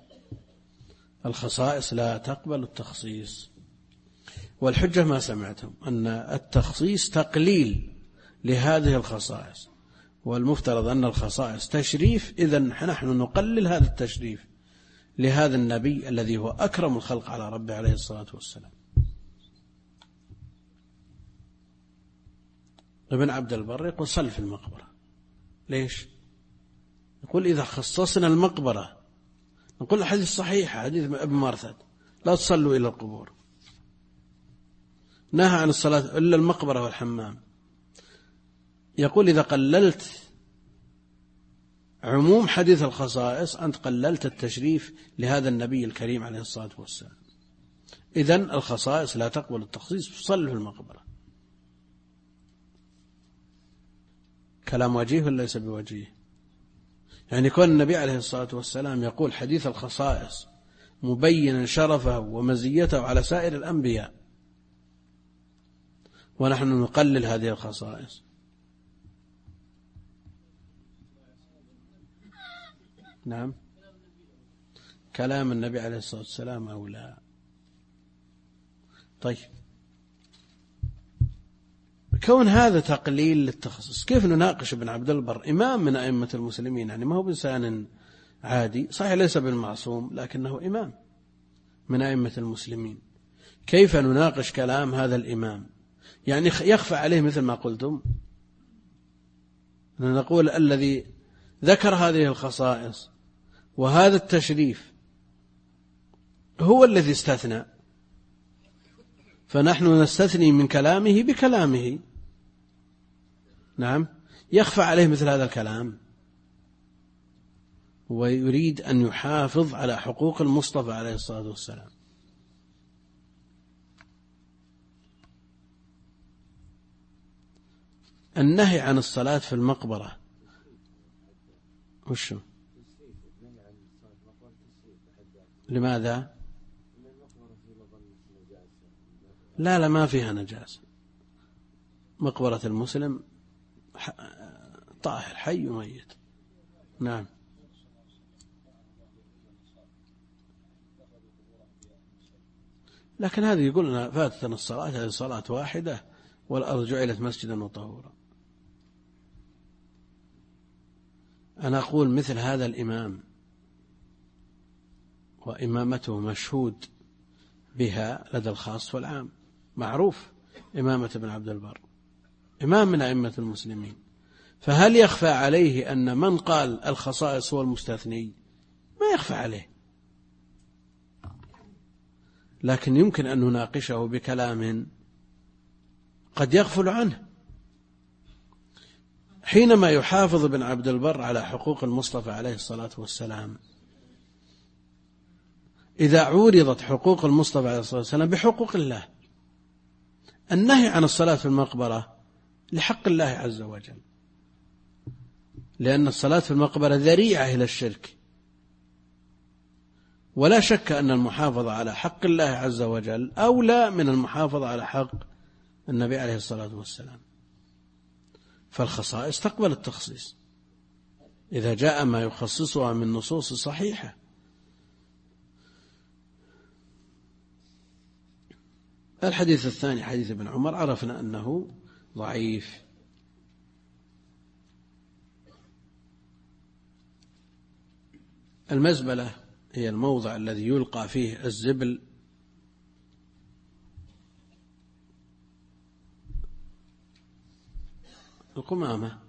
الخصائص لا تقبل التخصيص. والحجة ما سمعتم أن التخصيص تقليل لهذه الخصائص، والمفترض أن الخصائص تشريف، إذن نحن نقلل هذا التشريف لهذا النبي الذي هو أكرم الخلق على ربه عليه الصلاة والسلام. ابن عبد البر يقول صل في المقبرة. ليش؟ يقول إذا خصصنا المقبرة نقول الحديث صحيح، حديث ابن مرثد لا تصلوا إلى القبور، نهى عن الصلاة إلا المقبرة والحمام. يقول إذا قللت عموم حديث الخصائص أنت قللت التشريف لهذا النبي الكريم عليه الصلاة والسلام. إذن الخصائص لا تقبل التخصيص، صل في المقبرة. كلام وجيه ولا ليس بوجيه؟ يعني كون النبي عليه الصلاة والسلام يقول حديث الخصائص مبينا شرفه ومزيته على سائر الأنبياء، ونحن نقلل هذه الخصائص. نعم. كلام النبي عليه الصلاة والسلام أو لا؟ طيب، كون هذا تقليل للتخصص كيف نناقش ابن عبد البر إمام من أئمة المسلمين؟ يعني ما هو بإنسان عادي، صحيح ليس بالمعصوم لكنه إمام من أئمة المسلمين. كيف نناقش كلام هذا الإمام؟ يعني يخفى عليه مثل ما قلتم نقول الذي ذكر هذه الخصائص وهذا التشريف هو الذي استثنى، فنحن نستثني من كلامه بكلامه. نعم. يخفى عليه مثل هذا الكلام، ويريد أن يحافظ على حقوق المصطفى عليه الصلاة والسلام. النهي عن الصلاة في المقبرة وشو؟ لماذا؟ لا ما فيها نجاسة. مقبرة المسلم طاهر حي وميت. نعم. لكن هذه يقولنا فاتتنا الصلاة، هذه صلاة واحدة والأرض جعلت مسجدا وطهورا. أنا أقول مثل هذا الإمام وإمامته مشهود بها لدى الخاص والعام، معروف إمامة ابن عبد البر إمام من أئمة المسلمين، فهل يخفى عليه أن من قال الخصائص هو المستثني؟ ما يخفى عليه، لكن يمكن أن نناقشه بكلام قد يغفل عنه. حينما يحافظ ابن عبد البر على حقوق المصطفى عليه الصلاة والسلام، إذا عورضت حقوق المصطفى عليه الصلاة والسلام بحقوق الله، النهي عن الصلاة في المقبرة لحق الله عز وجل، لأن الصلاة في المقبرة ذريعة إلى الشرك. ولا شك أن المحافظة على حق الله عز وجل أولى من المحافظة على حق النبي عليه الصلاة والسلام. فالخصائص تقبل التخصيص إذا جاء ما يخصصها من نصوص صحيحة. الحديث الثاني حديث ابن عمر عرفنا أنه ضعيف. المزبلة هي الموضع الذي يلقى فيه الزبل القمامة.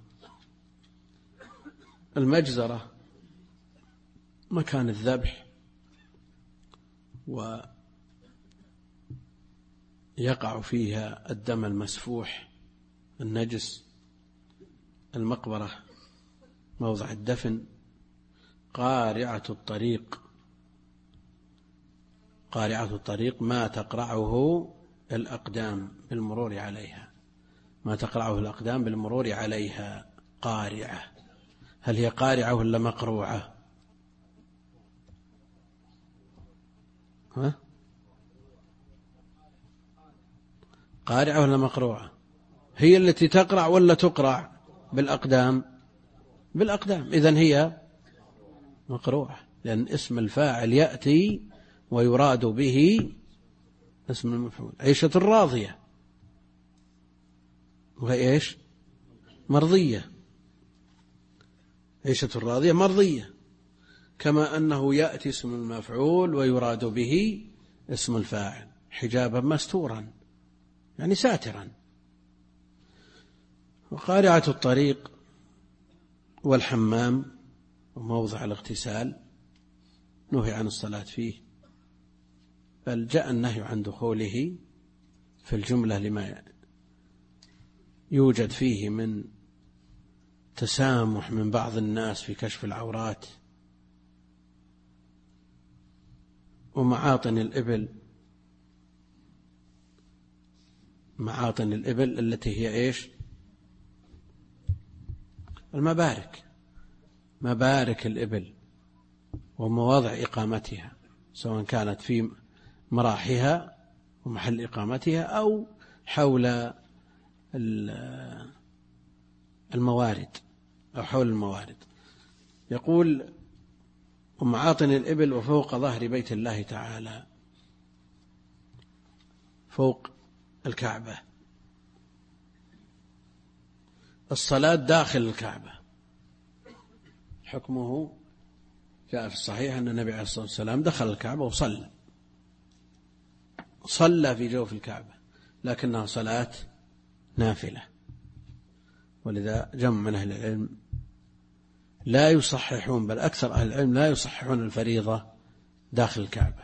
المجزرة مكان الذبح ويقع فيها الدم المسفوح النجس. المقبرة موضع الدفن. قارعة الطريق، قارعة الطريق ما تقرعه الأقدام بالمرور عليها، ما تقرعه الأقدام بالمرور عليها. قارعة، هل هي قارعة ولا مقروعة؟ قارعة ولا مقروعة؟ هي التي تقرع ولا تقرع بالأقدام؟ بالأقدام. إذن هي مقروعة، لأن اسم الفاعل يأتي ويراد به اسم المفعول. عيشة الراضية وهي إيش؟ مرضية. عيشة الراضية مرضية، كما أنه يأتي اسم المفعول ويراد به اسم الفاعل. حجابا مستورا يعني ساترا. وقارعة الطريق والحمام وموضع الاغتسال نهي عن الصلاة فيه، بل جاء النهي عن دخوله في الجملة لما يوجد فيه من تسامح من بعض الناس في كشف العورات. ومعاطن الإبل، معاطن الإبل التي هي إيش؟ المبارك، مبارك الإبل ومواضع إقامتها، سواء كانت في مراحها ومحل إقامتها أو حول الموارد أو حول الموارد. يقول ومعاطن الإبل وفوق ظهر بيت الله تعالى، فوق الكعبة. الصلاة داخل الكعبة حكمه جاء في الصحيح أن النبي عليه الصلاة والسلام دخل الكعبة وصلى، صلى في جوف الكعبة، لكنها صلاة نافلة. ولذا جمع من أهل العلم لا يصححون، بل أكثر أهل العلم لا يصححون الفريضة داخل الكعبة،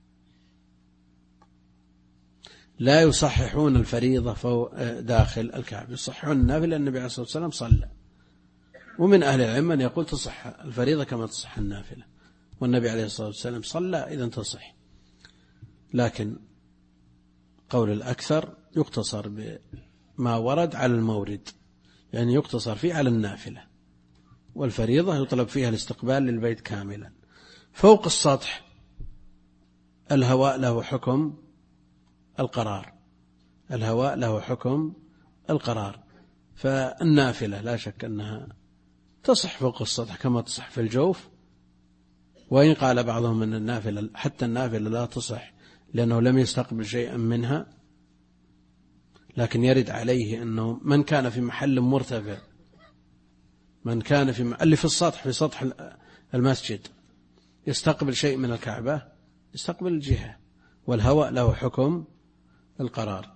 لا يصححون الفريضة داخل الكعبة، يصححون النافلة لأن النبي عليه الصلاة والسلام صلى. ومن أهل العلم من يقول تصح الفريضة كما تصح النافلة، والنبي عليه الصلاة والسلام صلى إذن تصح. لكن قول الأكثر يقتصر بما ورد على المورد، يعني يقتصر فيه على النافلة، والفريضة يطلب فيها الاستقبال للبيت كاملا. فوق السطح الهواء له حكم القرار، الهواء له حكم القرار. فالنافلة لا شك أنها تصح فوق السطح كما تصح في الجوف، وإن قال بعضهم أن النافلة حتى النافلة لا تصح لأنه لم يستقبل شيئا منها، لكن يرد عليه أنه من كان في محل مرتفع، من كان اللي في السطح، في سطح المسجد، يستقبل شيء من الكعبة، يستقبل الجهة، والهواء له حكم القرار.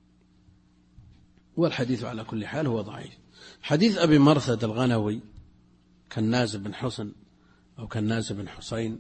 والحديث على كل حال هو ضعيف. حديث أبي مرثد الغنوي كناز بن حسن أو كناز بن حسين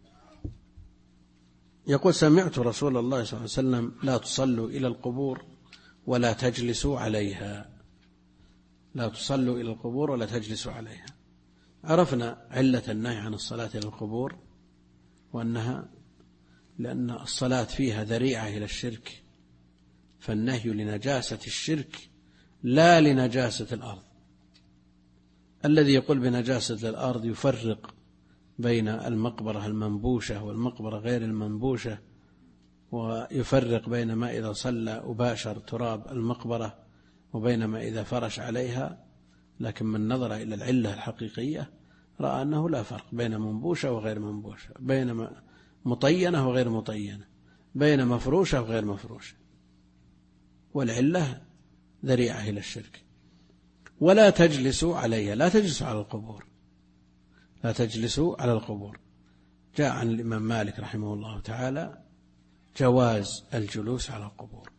يقول سمعت رسول الله صلى الله عليه وسلم لا تصلوا إلى القبور ولا تجلسوا عليها، لا تصلوا إلى القبور ولا تجلسوا عليها. عرفنا علة النهي عن الصلاة إلى القبور، وأنها لأن الصلاة فيها ذريعة إلى الشرك، فالنهي لنجاسة الشرك لا لنجاسة الأرض. الذي يقول بنجاسة الأرض يفرق بين المقبرة المنبوشة والمقبرة غير المنبوشة، ويفرق بين ما إذا صلى وباشر تراب المقبرة وبين ما إذا فرش عليها، لكن من نظر إلى العلة الحقيقية رأى أنه لا فرق بين منبوشة وغير منبوشة، بين مطينة وغير مطينة، بين مفروشة وغير مفروشة، والعلة ذريعة إلى الشرك. ولا تجلسوا عليها، لا تجلسوا على القبور، لا تجلسوا على القبور. جاء عن الإمام مالك رحمه الله تعالى جواز الجلوس على القبور.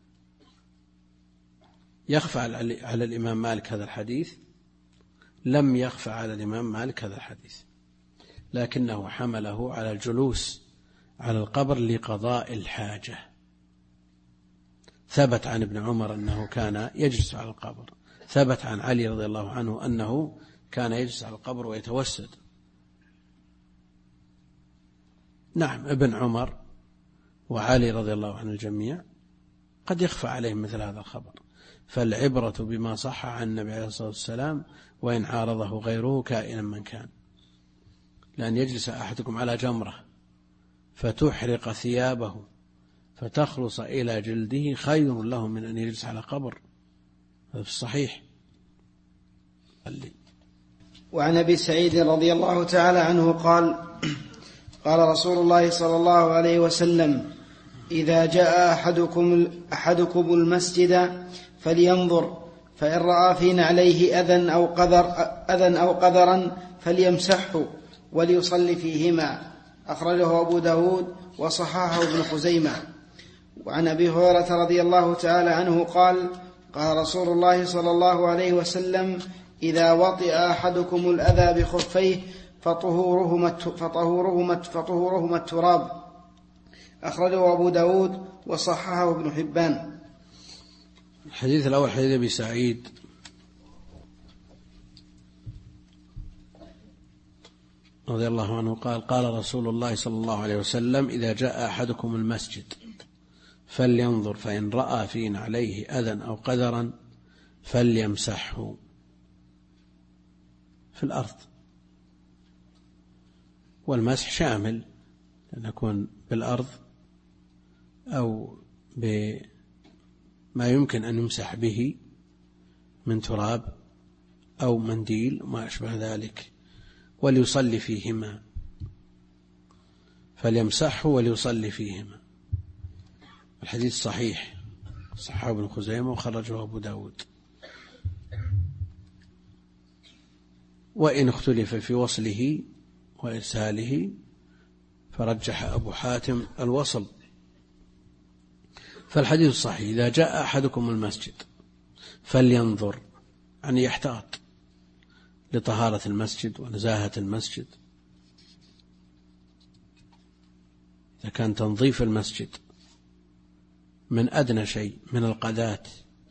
يخفى على الإمام مالك هذا الحديث؟ لم يخفى على الإمام مالك هذا الحديث، لكنه حمله على الجلوس على القبر لقضاء الحاجة. ثبت عن ابن عمر أنه كان يجلس على القبر، ثبت عن علي رضي الله عنه أنه كان يجلس على القبر ويتوسد. نعم، ابن عمر وعلي رضي الله عن الجميع قد يخفى عليهم مثل هذا الخبر، فالعبرة بما صح عن النبي عليه الصلاة والسلام وإن عارضه غيره كائنا من كان. لأن يجلس أحدكم على جمرة فتحرق ثيابه فتخلص إلى جلده خير له من أن يجلس على قبر، هذا في الصحيح. وعن أبي سعيد رضي الله تعالى عنه قال: قال رسول الله صلى الله عليه وسلم: إذا جاء أحدكم المسجد فلينظر، فإن رأى في نعليه أذى أو قذرا فليمسحه وليصلي فيهما. أخرجه أبو داود وصححه ابن خزيمة. وعن أبي هريرة رضي الله تعالى عنه قال: قال رسول الله صلى الله عليه وسلم: إذا وطئ أحدكم الأذى بخفيه فطهورهما التراب. أخرجه أبو داود وصححه ابن حبان. الحديث الأول حديث أبي سعيد رضي الله عنه قال: قال رسول الله صلى الله عليه وسلم: إذا جاء أحدكم المسجد فلينظر، فإن رأى في عليه أذى أو قذرا فليمسحه في الأرض. والمسح شامل أن يكون بالأرض أو بما يمكن أن يمسح به من تراب أو منديل وما أشبه ذلك. وليصلي فيهما، فليمسحه وليصلي فيهما. الحديث صحيح، صححه ابن خزيمة وخرجه أبو داود. وإن اختلف في وصله وإرساله فرجح أبو حاتم الوصل. فالحديث صحيح: إذا جاء أحدكم المسجد فلينظر، يعني يحتاط لطهارة المسجد ونزاهة المسجد. إذا كان تنظيف المسجد من أدنى شيء من القذات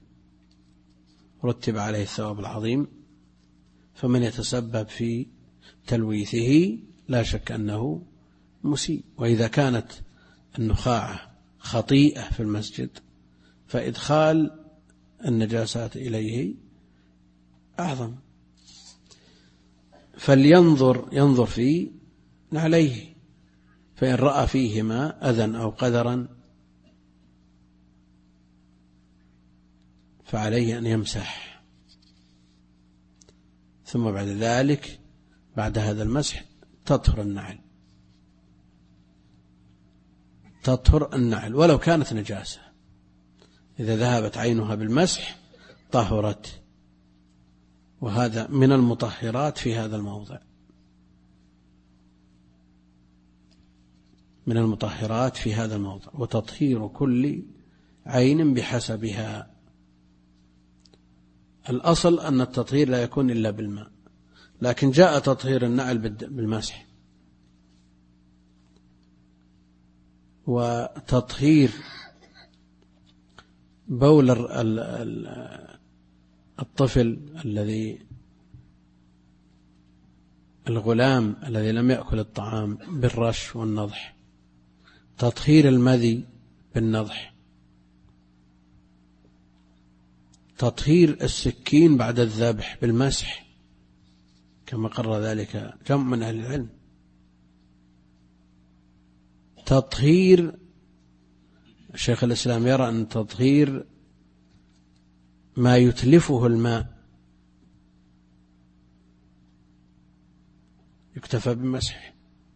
رتب عليه الثواب العظيم، فمن يتسبب في تلويثه لا شك أنه مسيء. وإذا كانت النخاعة خطيئة في المسجد فإدخال النجاسات إليه أعظم. ينظر في نعليه، فإن رأى فيهما أذى أو قذرا فعليه أن يمسح، ثم بعد ذلك بعد هذا المسح تطهر النعل ولو كانت نجاسة، إذا ذهبت عينها بالمسح طهرت. وهذا من المطهرات في هذا الموضع، من المطهرات في هذا الموضع. وتطهير كل عين بحسبها. الأصل أن التطهير لا يكون إلا بالماء، لكن جاء تطهير النعل بالمسح. وتطهير بول الطفل الغلام الذي لم يأكل الطعام بالرش والنضح، تطهير المذي بالنضح، تطهير السكين بعد الذبح بالمسح كما قرر ذلك جمع من أهل العلم. تطهير شيخ الإسلام يرى أن تطهير ما يتلفه الماء يكتفى بالمسح.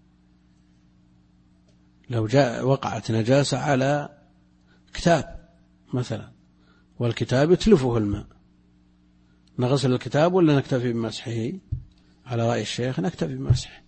لو وقعت نجاسة على كتاب مثلا والكتاب يتلفه الماء، نغسل الكتاب ولا نكتفي بمسحه؟ على رأي الشيخ نكتفي بمسحه.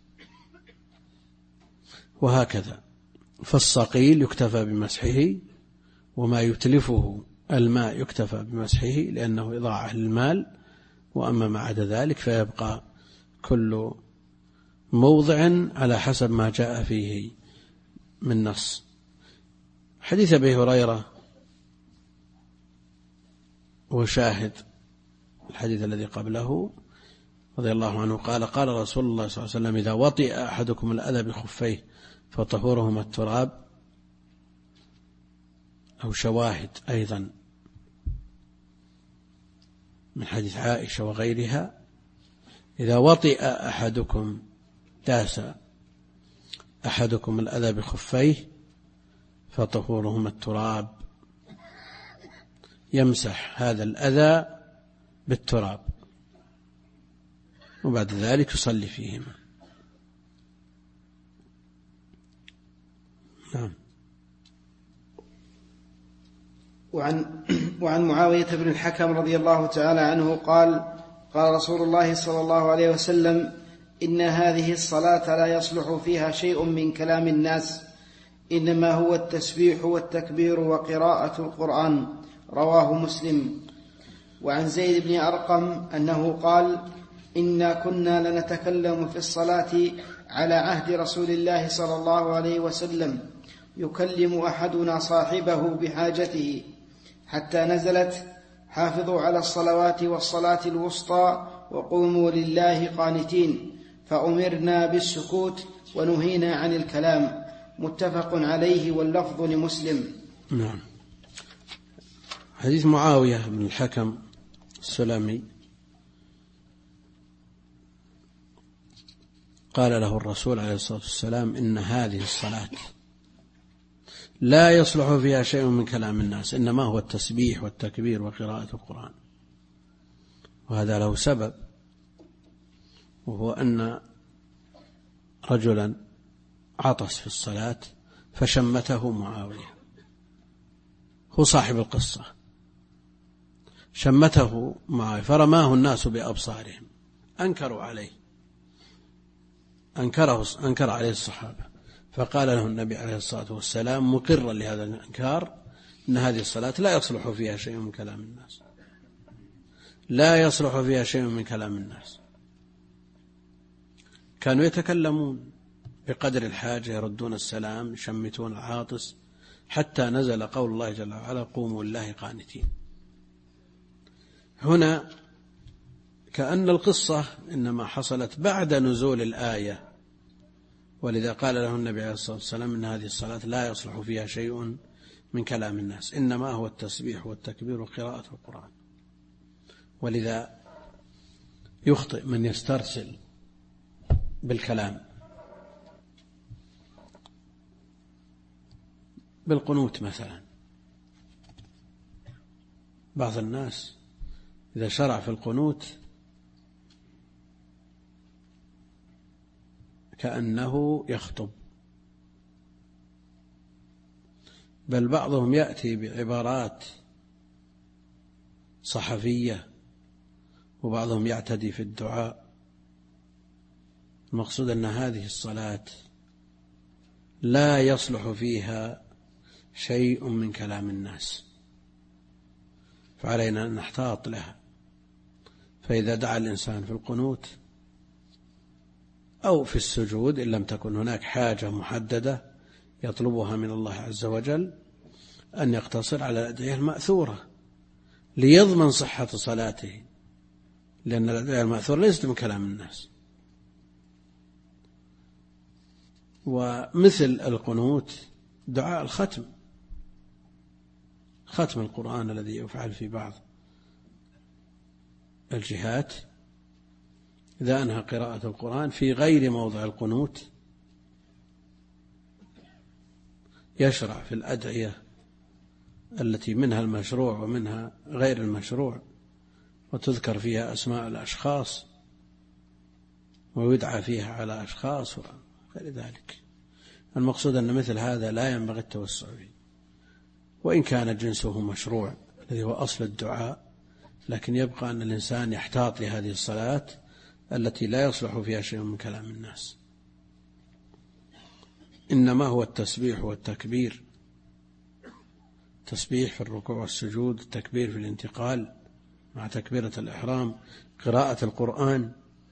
وهكذا فالصقيل يكتفى بمسحه، وما يتلفه الماء يكتفى بمسحه لأنه إضاعة للمال. وأما ما عدا ذلك فيبقى كل موضع على حسب ما جاء فيه من نص. حديث أبي هريرة وشاهد الحديث الذي قبله رضي الله عنه قال قال رسول الله صلى الله عليه وسلم إذا وطئ أحدكم الأذى بخفيه فطهورهما التراب، أو شواهد أيضا من حديث عائشة وغيرها إذا وطئ أحدكم داس أحدكم الأذى بخفيه فطهورهما التراب، يمسح هذا الأذى بالتراب وبعد ذلك يصلي فيهما. نعم. وعن معاوية بن الحكم رضي الله تعالى عنه قال قال رسول الله صلى الله عليه وسلم إن هذه الصلاة لا يصلح فيها شيء من كلام الناس، إنما هو التسبيح والتكبير وقراءة القرآن. رواه مسلم. وعن زيد بن أرقم أنه قال إنا كنا لنتكلم في الصلاة على عهد رسول الله صلى الله عليه وسلم يكلم أحدنا صاحبه بحاجته حتى نزلت حافظوا على الصلوات والصلاة الوسطى وقوموا لله قانتين، فأمرنا بالسكوت ونهينا عن الكلام. متفق عليه واللفظ لمسلم. نعم. حديث معاوية بن الحكم السلمي قال له الرسول عليه الصلاة والسلام إن هذه الصلاة لا يصلح فيها شيء من كلام الناس، إنما هو التسبيح والتكبير وقراءة القرآن. وهذا له سبب، وهو أن رجلا عطس في الصلاة فشمته معاوية، هو صاحب القصة، شمته معاوية فرماه الناس بأبصارهم، أنكروا عليه، أنكر عليه الصحابة، فقال له النبي عليه الصلاة والسلام مقرا لهذا الإنكار إن هذه الصلاة لا يصلح فيها شيء من كلام الناس، لا يصلح فيها شيء من كلام الناس. كانوا يتكلمون بقدر الحاجة، يردون السلام، يشمتون العاطس، حتى نزل قول الله جل وعلا قوموا لله قانتين. هنا كأن القصة إنما حصلت بعد نزول الآية، ولذا قال له النبي عليه الصلاة والسلام إن هذه الصلاة لا يصلح فيها شيء من كلام الناس، إنما هو التسبيح والتكبير وقراءة القرآن. ولذا يخطئ من يسترسل بالكلام بالقنوت مثلا. بعض الناس إذا شرع في القنوت كأنه يخطب، بل بعضهم يأتي بعبارات صحفية، وبعضهم يعتدي في الدعاء. المقصود أن هذه الصلاة لا يصلح فيها شيء من كلام الناس، فعلينا أن نحتاط لها. فإذا دعا الإنسان في القنوت أو في السجود إن لم تكن هناك حاجة محددة يطلبها من الله عز وجل، أن يقتصر على الأدعية المأثورة ليضمن صحة صلاته، لأن الأدعية المأثورة ليست من كلام الناس. ومثل القنوت دعاء الختم، ختم القرآن الذي يفعل في بعض الجهات إذا أنهى قراءة القرآن في غير موضع القنوت يشرع في الأدعية التي منها المشروع ومنها غير المشروع، وتذكر فيها أسماء الأشخاص ويدعى فيها على أشخاص وغير ذلك. المقصود أن مثل هذا لا ينبغي التوسع فيه، وإن كان جنسه مشروع الذي هو أصل الدعاء، لكن يبقى أن الإنسان يحتاط لهذه الصلاة التي لا يصلح فيها شيء من كلام الناس. إنما هو التسبيح والتكبير، تسبيح في الركوع والسجود، التكبير في الانتقال مع تكبيرة الإحرام، قراءة القرآن،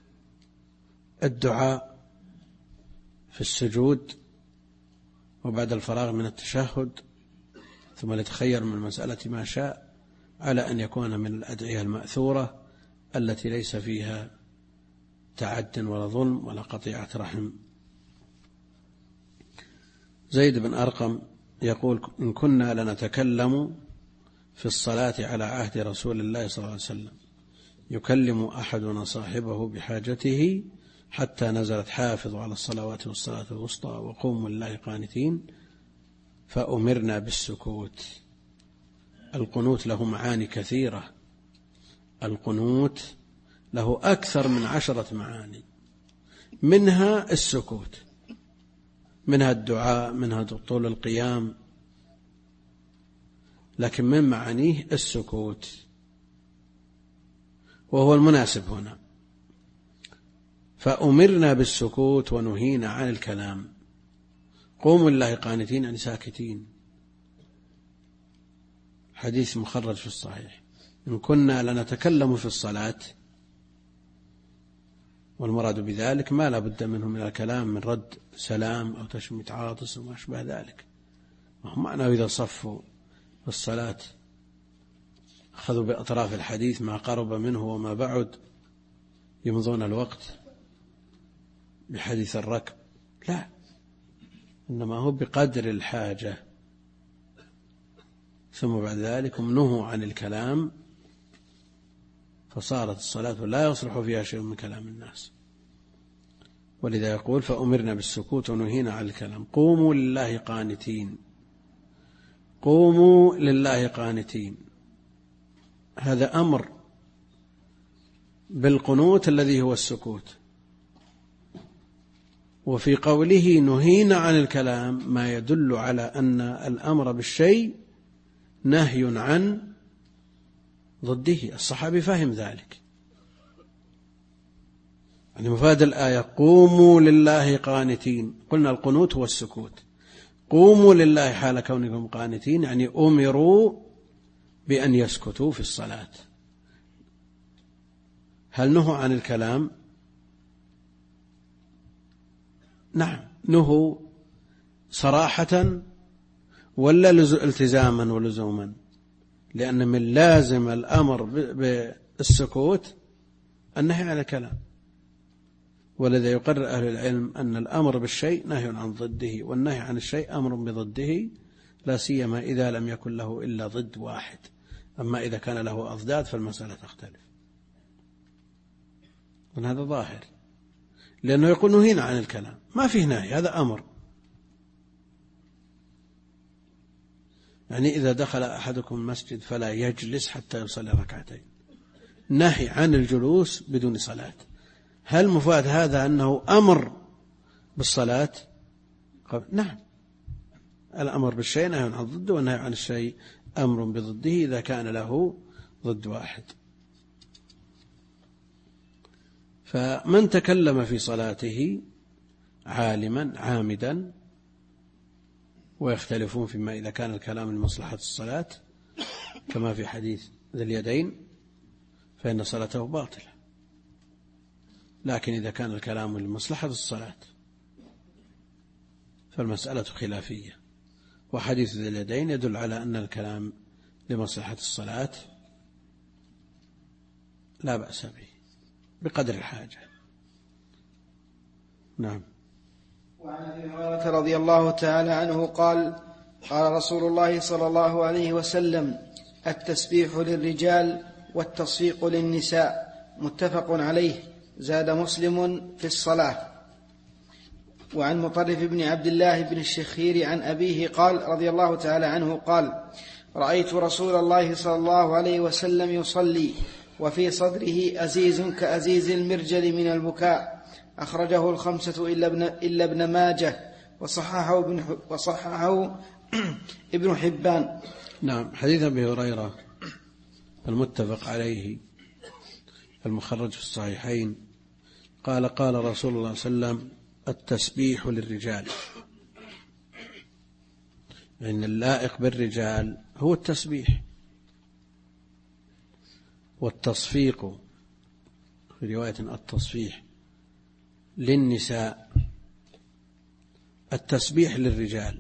الدعاء في السجود وبعد الفراغ من التشهد، ثم يتخير من المسألة ما شاء، على أن يكون من الأدعية المأثورة التي ليس فيها تعد ولا ظلم ولا قطيعة رحم. زيد بن أرقم يقول: إن كنا لنتكلم في الصلاة على عهد رسول الله صلى الله عليه وسلم يكلم أحدنا صاحبه بحاجته حتى نزلت حافظوا على الصلوات والصلاة الوسطى وقوموا لله قانتين فأمرنا بالسكوت. القنوت له معاني كثيرة، القنوت له أكثر من 10 معاني، منها السكوت، منها الدعاء، منها طول القيام، لكن من معانيه السكوت، وهو المناسب هنا. فأمرنا بالسكوت ونهينا عن الكلام. قوموا لله قانتين يعني ساكتين. حديث مخرج في الصحيح: إن كنا لنتكلم في الصلاة، والمراد بذلك ما لا بد منه من الكلام، من رد سلام أو تشميت عاطس وما أشبه ذلك. وهم معناه إذا صفوا في الصلاة أخذوا بأطراف الحديث ما قرب منه وما بعد، يمضون الوقت بحديث الركب، لا، إنما هو بقدر الحاجة. ثم بعد ذلك هم نهوا عن الكلام، فصارت الصلاة لا يصلح فيها شيء من كلام الناس. ولذا يقول: فأمرنا بالسكوت ونهينا عن الكلام. قوموا لله قانتين، قوموا لله قانتين، هذا أمر بالقنوت الذي هو السكوت. وفي قوله نهينا عن الكلام ما يدل على أن الأمر بالشيء نهي عن ضده. الصحابي فهم ذلك، يعني مفاد الآية قوموا لله قانتين، قلنا القنوت هو السكوت، قوموا لله حال كونكم قانتين يعني أمروا بأن يسكتوا في الصلاة. هل نهوا عن الكلام؟ نعم، نهوا صراحة ولا التزاما ولزوما؟ لأن من لازم الأمر بالسكوت النهي عن الكلام. ولذا يقرر أهل العلم أن الأمر بالشيء نهي عن ضده، والنهي عن الشيء أمر بضده، لا سيما إذا لم يكن له إلا ضد واحد. أما إذا كان له أضداد فالمسألة تختلف. وهذا ظاهر، لأنه يقول نهينا عن الكلام، ما فيه نهي، هذا أمر. يعني إذا دخل أحدكم المسجد فلا يجلس حتى يصلي ركعتين، نهي عن الجلوس بدون صلاة. هل مفاد هذا أنه أمر بالصلاة؟ نعم، الأمر بالشيء نهي عن ضده، والنهي عن الشيء أمر بضده إذا كان له ضد واحد. فمن تكلم في صلاته عالما عامدا، ويختلفون فيما إذا كان الكلام لمصلحة الصلاة كما في حديث ذي اليدين فإن صلاته باطلة، لكن إذا كان الكلام لمصلحة الصلاة فالمسألة خلافية. وحديث ذي اليدين يدل على أن الكلام لمصلحة الصلاة لا بأس به بقدر الحاجة. نعم. وعن أبي هريرة رضي الله تعالى عنه قال: قال رسول الله صلى الله عليه وسلم: التسبيح للرجال والتصفيق للنساء، متفق عليه. زاد مسلم في الصلاة. وعن مطرف بن عبد الله بن الشخير عن أبيه قال رضي الله تعالى عنه قال: رأيت رسول الله صلى الله عليه وسلم يصلي وفي صدره أزيز كأزيز المرجل من البكاء. أخرجه الخمسة إلا ابن ماجه وصححه ابن حبان. نعم. حديث أبي هريرة المتفق عليه المخرج في الصحيحين قال: قال رسول الله صلى الله عليه وسلم: التسبيح للرجال، إن اللائق بالرجال هو التسبيح. والتصفيق في رواية التصفيح للنساء، التسبيح للرجال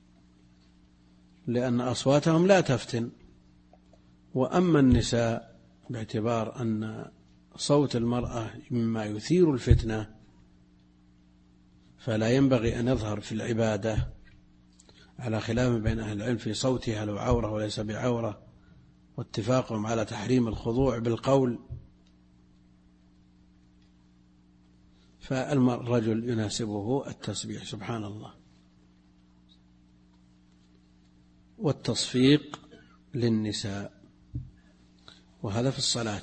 لأن أصواتهم لا تفتن، وأما النساء باعتبار أن صوت المرأة مما يثير الفتنة فلا ينبغي أن يظهر في العبادة، على خلاف بين أهل العلم في صوتها لو عورة وليس بعورة، واتفاقهم على تحريم الخضوع بالقول. فالرجل يناسبه التسبيح سبحان الله. والتصفيق للنساء، وهذا في الصلاة،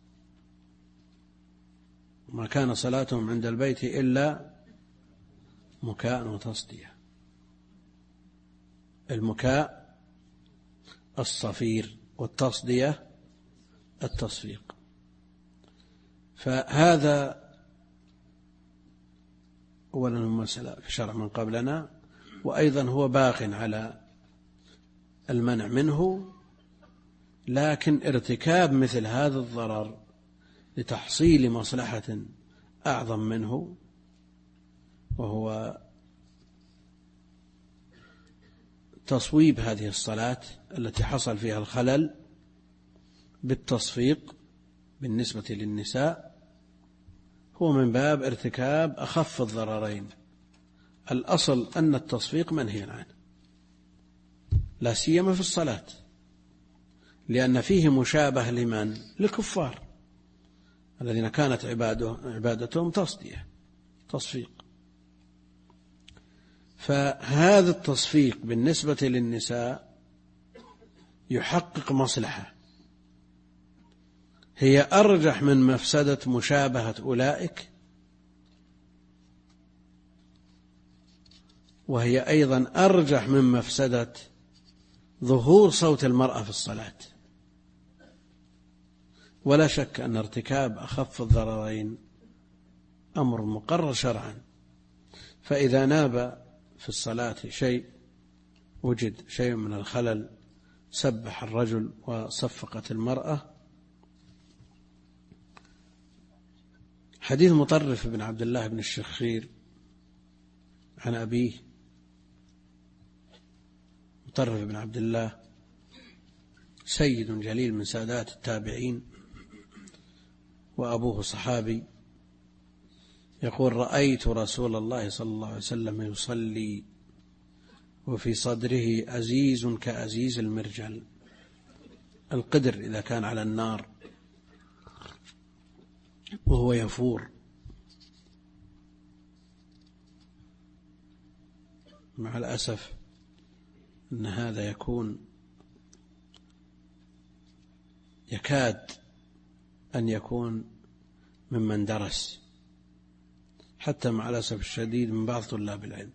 ما كان صلاتهم عند البيت إلا مكاء وتصدية. المكاء الصفير والتصدية التصفيق. فهذا أولا مسألة في شرع من قبلنا، وأيضا هو باق على المنع منه، لكن ارتكاب مثل هذا الضرر لتحصيل مصلحة أعظم منه، وهو تصويب هذه الصلاة التي حصل فيها الخلل بالتصفيق بالنسبة للنساء، هو من باب ارتكاب أخف الضررين. الأصل أن التصفيق منهي عنه، لا سيما في الصلاة، لأن فيه مشابه لمن؟ للكفار الذين كانت عبادتهم تصفيق. فهذا التصفيق بالنسبة للنساء يحقق مصلحة هي أرجح من مفسدة مشابهة أولئك، وهي أيضا أرجح من مفسدة ظهور صوت المرأة في الصلاة. ولا شك أن ارتكاب أخف الضررين أمر مقرر شرعا، فإذا ناب في الصلاة شيء، وجد شيء من الخلل، سبح الرجل وصفقت المرأة. حديث مطرف بن عبد الله بن الشخير عن أبيه. مطرف بن عبد الله سيد جليل من سادات التابعين، وأبوه صحابي، يقول: رأيت رسول الله صلى الله عليه وسلم يصلي وفي صدره أزيز كأزيز المرجل، القدر إذا كان على النار وهو يفور. مع الأسف أن هذا يكاد أن يكون ممن درس، حتى مع الأسف الشديد من بعض طلاب العلم.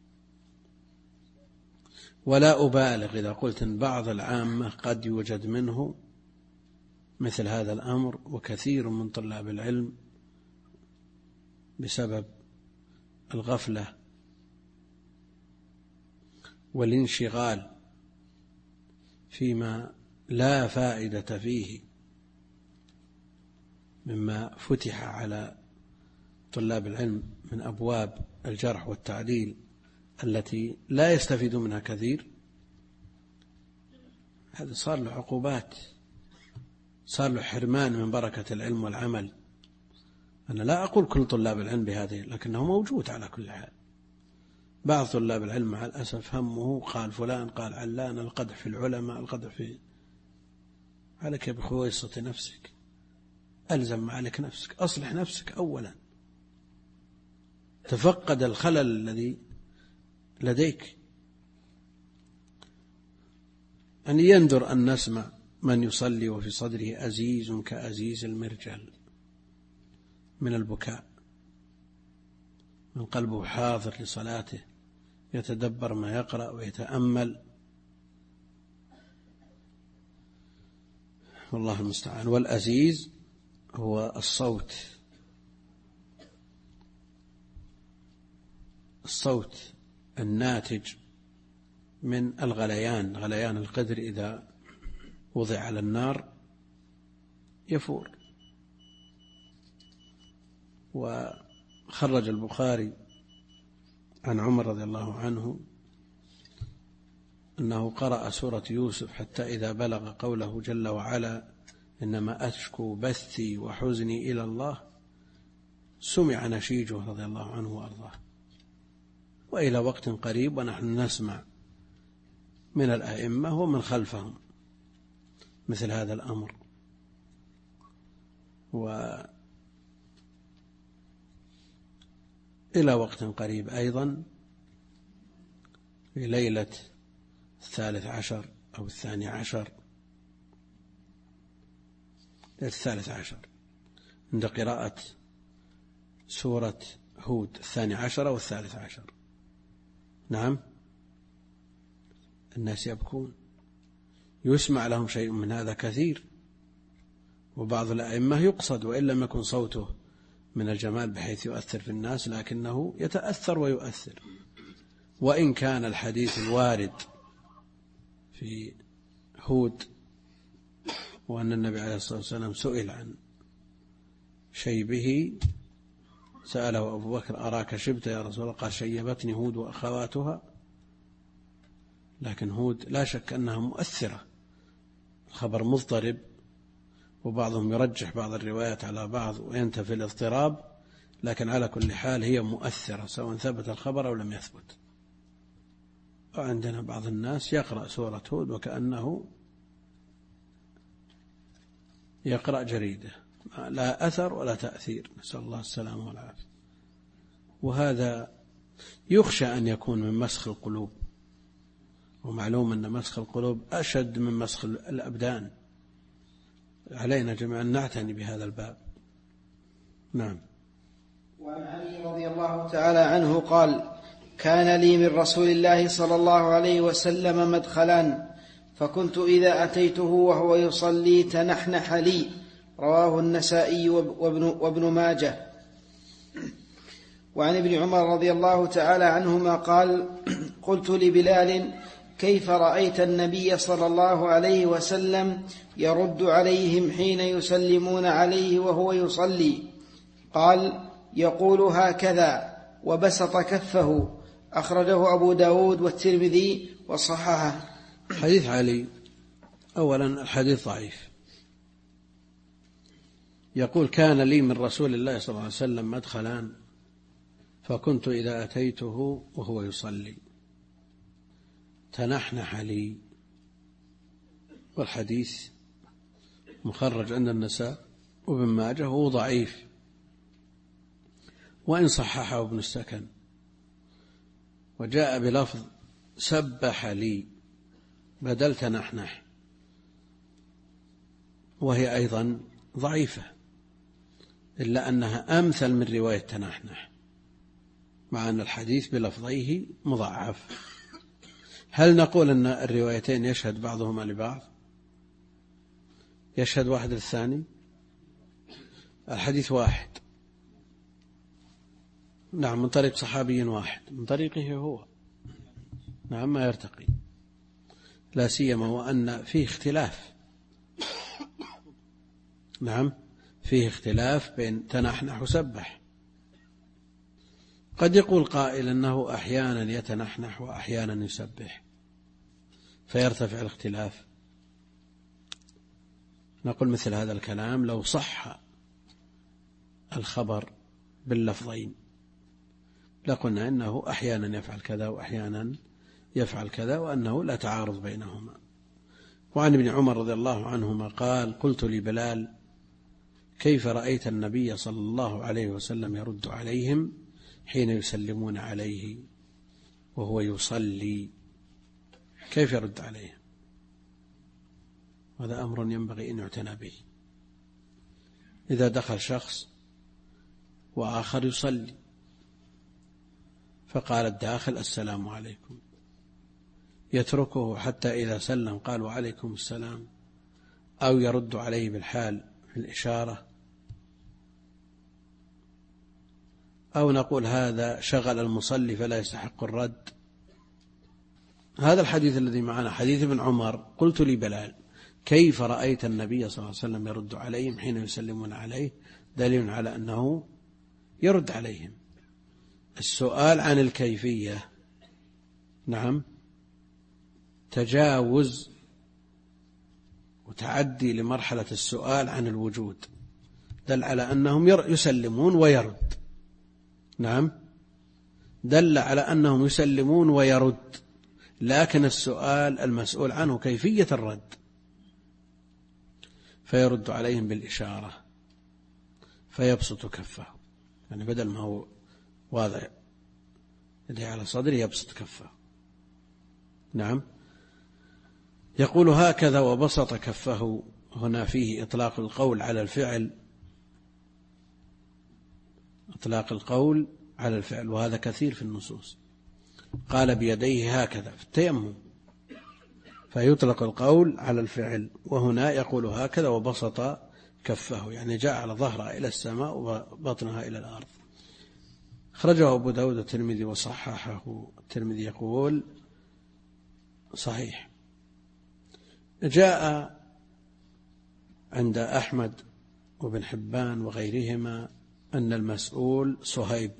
ولا أبالغ إذا قلت أن بعض العامة قد يوجد منه مثل هذا الأمر، وكثير من طلاب العلم بسبب الغفلة والانشغال فيما لا فائدة فيه مما فتح على طلاب العلم من أبواب الجرح والتعديل التي لا يستفيد منها كثير، هذا صار له عقوبات، صار له حرمان من بركة العلم والعمل. أنا لا أقول كل طلاب العلم بهذه، لكنه موجود على كل حال. بعض طلاب العلم مع الأسف همه قال فلان قال علان، القدح في العلماء، القدح في، عليك بخويصة نفسك. ألزم معك نفسك، أصلح نفسك أولا، تفقد الخلل الذي لديك. أن يندر أن نسمع من يصلي وفي صدره أزيز كأزيز المرجل من البكاء، من قلبه حاضر لصلاته يتدبر ما يقرأ ويتأمل، والله المستعان. والأزيز هو الصوت الناتج من الغليان، غليان القدر إذا وضع على النار يفور. وخرج البخاري عن عمر رضي الله عنه أنه قرأ سورة يوسف حتى إذا بلغ قوله جل وعلا إنما أشكو بثي وحزني إلى الله سمع نشيجه رضي الله عنه وأرضاه. وإلى وقت قريب ونحن نسمع من الأئمة ومن خلفهم مثل هذا الأمر. وإلى وقت قريب أيضا في ليلة 13 أو 12 عند قراءة سورة هود 12 أو 13. نعم، الناس يبكون، يسمع لهم شيء من هذا كثير. وبعض الأئمة يقصد وإن لم يكن صوته من الجمال بحيث يؤثر في الناس، لكنه يتأثر ويؤثر. وإن كان الحديث الوارد في هود وأن النبي عليه الصلاة والسلام سئل عن شيبه، سأله أبو بكر أراك شبت يا رسول الله؟ قال شيبتني هود وأخواتها. لكن هود لا شك أنها مؤثرة، الخبر مضطرب، وبعضهم يرجح بعض الروايات على بعض وينتفي الاضطراب، لكن على كل حال هي مؤثرة سواء ثبت الخبر أو لم يثبت. وعندنا بعض الناس يقرأ سورة هود وكأنه يقرأ جريدة، لا أثر ولا تأثير، نسأل الله السلامة والعافية. وهذا يخشى أن يكون من مسخ القلوب، ومعلوم أن مسخ القلوب أشد من مسخ الأبدان. علينا جميعا نعتني بهذا الباب. نعم. وعن علي رضي الله تعالى عنه قال كان لي من رسول الله صلى الله عليه وسلم مدخلان، فكنت إذا أتيته وهو يصلي تنحنح لي. رواه النسائي وابن ماجه. وعن ابن عمر رضي الله تعالى عنهما قال قلت لبلال كيف رأيت النبي صلى الله عليه وسلم يرد عليهم حين يسلمون عليه وهو يصلي؟ قال يقول هكذا وبسط كفه. أخرجه أبو داود والترمذي وصححه. حديث علي، أولا الحديث ضعيف. يقول كان لي من رسول الله صلى الله عليه وسلم مدخلان، فكنت إذا أتيته وهو يصلي تنحنح لي. والحديث مخرج عند النسائي وابن ماجه هو ضعيف، وإن صححه ابن السكن، وجاء بلفظ سبح لي بدل تنحنح، وهي أيضا ضعيفة، إلا أنها أمثل من رواية تنحنح، مع أن الحديث بلفظيه مضاعف. هل نقول أن الروايتين يشهد بعضهما لبعض؟ يشهد واحد للثاني؟ الحديث واحد، نعم، من طريق صحابي واحد، من طريقه هو، نعم، ما يرتقي، لا سيما وأن فيه اختلاف. نعم، فيه اختلاف بين تنحنح وسبح. قد يقول قائل أنه أحيانا يتنحنح وأحيانا يسبح فيرتفع الاختلاف. نقول مثل هذا الكلام لو صح الخبر باللفظين لقلنا إنه أحيانا يفعل كذا وأحيانا يفعل كذا، وأنه لا تعارض بينهما. وعن ابن عمر رضي الله عنهما قال قلت لبلال كيف رأيت النبي صلى الله عليه وسلم يرد عليهم حين يسلمون عليه وهو يصلي؟ كيف يرد عليهم؟ هذا أمر ينبغي أن يعتنى به. إذا دخل شخص وآخر يصلي فقال الداخل السلام عليكم، يتركه حتى إذا سلم قال وعليكم السلام، أو يرد عليه بالحال في الإشارة، أو نقول هذا شغل المصلي فلا يستحق الرد؟ هذا الحديث الذي معنا حديث ابن عمر، قلت لبلال كيف رأيت النبي صلى الله عليه وسلم يرد عليهم حين يسلمون عليه؟ دليل على أنه يرد عليهم. السؤال عن الكيفية نعم تجاوز وتعدي لمرحلة السؤال عن الوجود، دل على أنهم يسلمون ويرد. نعم دل على أنهم يسلمون ويرد، لكن السؤال المسؤول عنه كيفية الرد، فيرد عليهم بالإشارة فيبسط كفه، يعني بدل ما هو واضع يديه على صدره يبسط كفه. نعم يقول هكذا وبسط كفه، هنا فيه إطلاق القول على الفعل، إطلاق القول على الفعل، وهذا كثير في النصوص. قال بيديه هكذا في التيمم فيطلق القول على الفعل، وهنا يقول هكذا وبسط كفه، يعني جعل ظهرها إلى السماء وبطنها إلى الأرض. خرجه أبو داود الترمذي وصححه. الترمذي يقول صحيح. جاء عند أحمد وابن حبان وغيرهما أن المسؤول صهيب.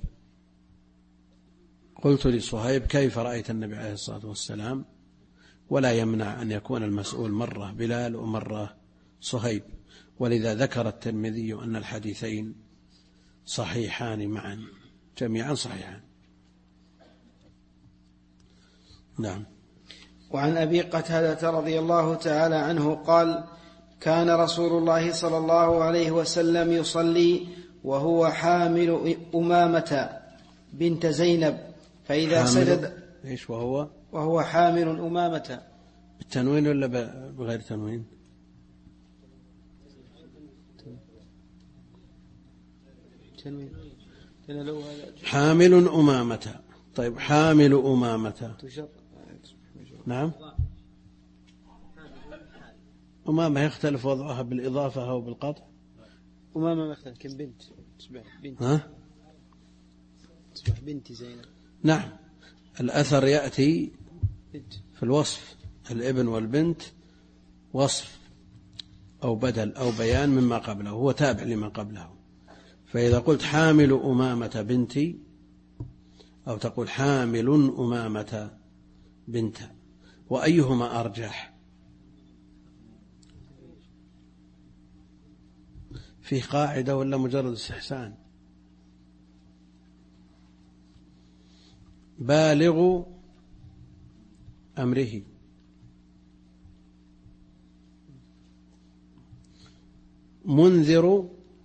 قلت لصهيب كيف رأيت النبي عليه الصلاة والسلام؟ ولا يمنع أن يكون المسؤول مرة بلال ومرة صهيب، ولذا ذكر الترمذي أن الحديثين صحيحان معا، جميعا صحيحان. نعم. وعن أبي قتادة رضي الله تعالى عنه قال كان رسول الله صلى الله عليه وسلم يصلي وهو حامل أمامة بنت زينب، فإذا سجد إيش وهو حامل أمامة بالتنوين ولا بغير تنوين؟ حامل أمامة. طيب حامل أمامة نعم. أمامة يختلف وضعها بالإضافة أو بالقطع؟ أمامة يختلف كم بنت تصبح بنت زينب. نعم الأثر يأتي في الوصف، الابن والبنت وصف أو بدل أو بيان مما قبله، هو تابع لما قبله. فإذا قلت حامل أمامة بنتي أو تقول حامل أمامة بنت، وأيهما أرجح؟ فيه قاعدة ولا مجرد استحسان؟ بالغ أمره، منذر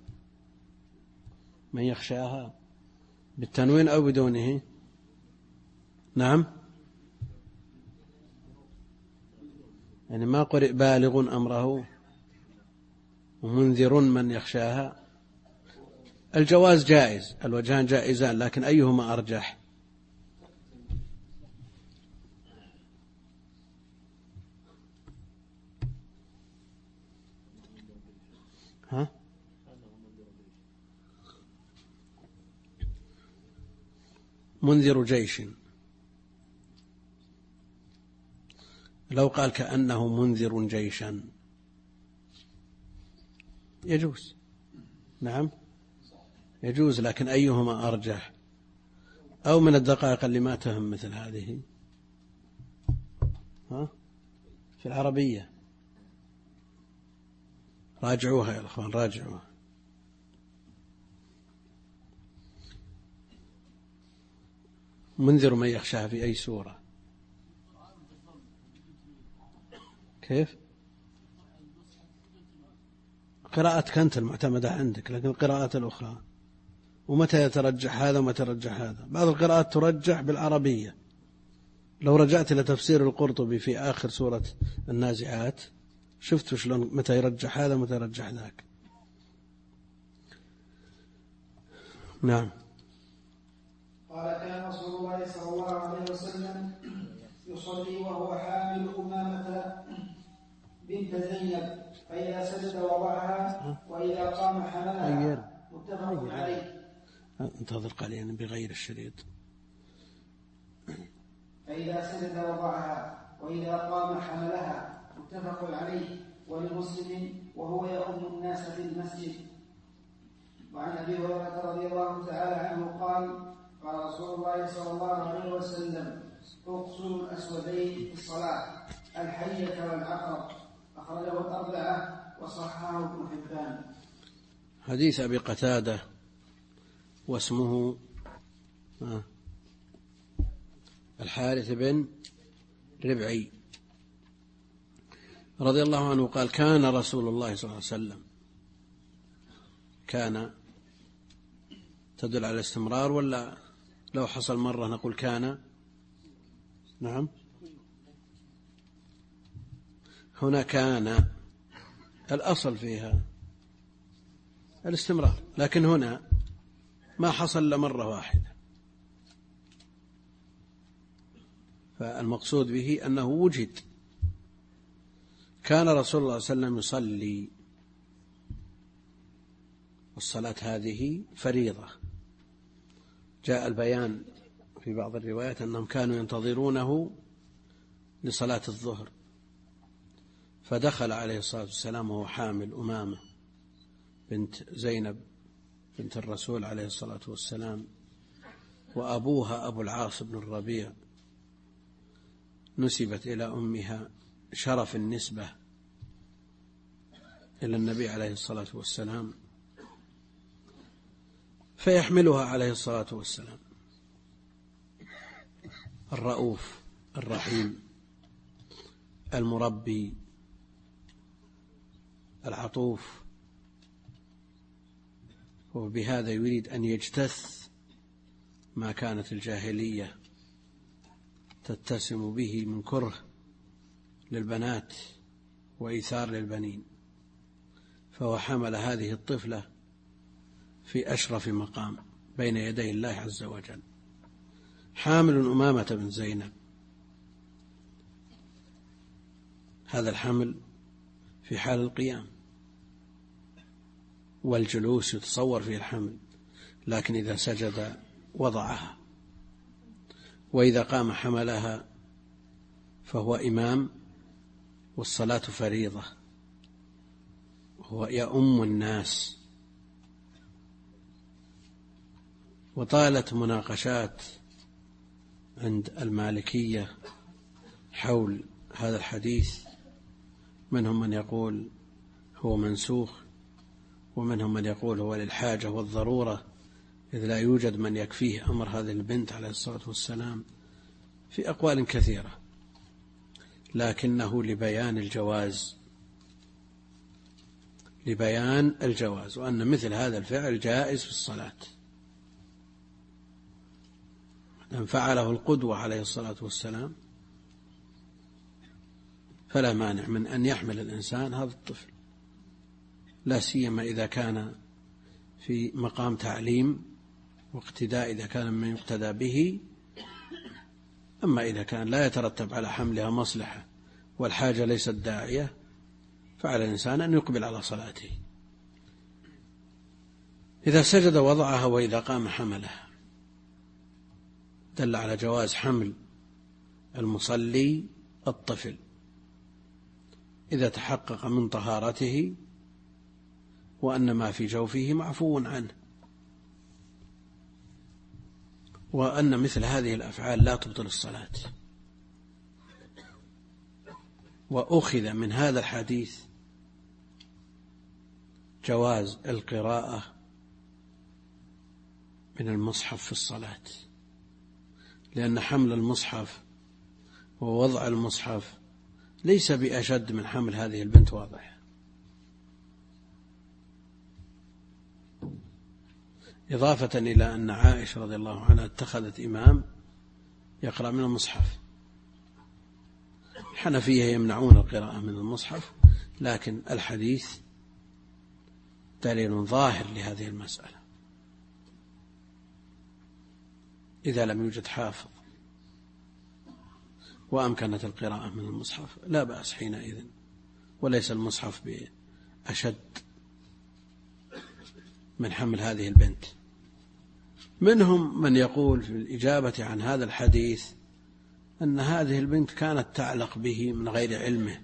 من يخشاها، بالتنوين أو بدونه؟ نعم يعني ما قرئ بالغ أمره ومنذر من يخشاها. الجواز جائز، الوجهان جائزان، لكن أيهما أرجح؟ منذر جيش. لو قال كأنه منذر جيشا يجوز. نعم يجوز، لكن أيهما أرجح؟ أو من الدقائق اللي ما تهم مثل هذه في العربية، راجعوها يا أخوان راجعوها. منذر من يخشاها في أي سورة؟ كيف؟ قراءتك أنت المعتمدة عندك، لكن القراءات الأخرى ومتى يترجح هذا ومتى يترجح هذا. بعض القراءات ترجح بالعربية، لو رجعت إلى تفسير القرطبي في آخر سورة النازعات شفت شلون متى يرجح هذا ومتى يرجح ذاك. نعم. قال كان رسول الله صلى الله عليه وسلم يصلي وهو حامل أمامة بنت زينب، فإذا سجد وضعها وإذا قام حملها، متفق عليه. انتظر قليلا بغير الشريط. فإذا سجد وضعها وإذا قام حملها، متفق عليه. ولمسلم وهو يؤم الناس في المسجد. وعن أبي هريرة رضي الله تعالى عنه قال قال رسول الله صلى الله عليه وسلم اقصروا الأسودين في الصلاة، الحية والعقرب. أخرجه الأربعة وصححه ابن حبان. حديث أبي قتادة واسمه الحارث بن ربعي رضي الله عنه قال كان رسول الله صلى الله عليه وسلم، كان تدل على الاستمرار ولا لو حصل مرة نقول كان؟ نعم، هنا كان الأصل فيها الاستمرار، لكن هنا ما حصل لمرة واحدة، فالمقصود به أنه وجد. كان رسول الله صلى الله عليه وسلم يصلي، والصلاة هذه فريضة. جاء البيان في بعض الروايات أنهم كانوا ينتظرونه لصلاة الظهر، فدخل عليه الصلاة والسلام وهو حامل أمامة بنت زينب بنت الرسول عليه الصلاة والسلام، وأبوها أبو العاص بن الربيع نسبت إلى أمها شرف النسبة إلى النبي عليه الصلاة والسلام، فيحملها عليه الصلاة والسلام الرؤوف الرحيم المربي العطوف، وبهذا يريد أن يجتث ما كانت الجاهلية تتسم به من كره للبنات وإيثار للبنين، فهو حمل هذه الطفلة في أشرف مقام بين يدي الله عز وجل، حامل أمامة بن زينب. هذا الحمل في حال القيام والجلوس يتصور فيه الحمل، لكن إذا سجد وضعها، وإذا قام حملها، فهو إمام والصلاة فريضة، هو يؤم الناس. وطالت مناقشات عند المالكية حول هذا الحديث، منهم من يقول هو منسوخ، ومنهم من يقول هو للحاجة والضرورة، إذ لا يوجد من يكفيه أمر هذه البنت عليه الصلاة والسلام، في أقوال كثيرة، لكنه لبيان الجواز، وأن مثل هذا الفعل جائز في الصلاة، أن فعله القدوة عليه الصلاة والسلام، فلا مانع من أن يحمل الإنسان هذا الطفل، لا سيما إذا كان في مقام تعليم واقتداء، إذا كان من يقتدى به. أما إذا كان لا يترتب على حملها مصلحة والحاجة ليست داعية، فعلى الإنسان أن يقبل على صلاته. إذا سجد وضعها وإذا قام حملها، دل على جواز حمل المصلي الطفل إذا تحقق من طهارته وأن ما في جوفه معفو عنه، وأن مثل هذه الأفعال لا تبطل الصلاة. وأخذ من هذا الحديث جواز القراءة من المصحف في الصلاة، لأن حمل المصحف ووضع المصحف ليس بأشد من حمل هذه البنت، واضح. إضافة إلى أن عائشة رضي الله عنها اتخذت إمام يقرأ من المصحف. الحنفية يمنعون القراءة من المصحف، لكن الحديث دليل ظاهر لهذه المسألة. إذا لم يوجد حافظ وأمكنت القراءة من المصحف لا بأس حينئذ، وليس المصحف بأشد من حمل هذه البنت. منهم من يقول في الإجابة عن هذا الحديث أن هذه البنت كانت تعلق به من غير علمه.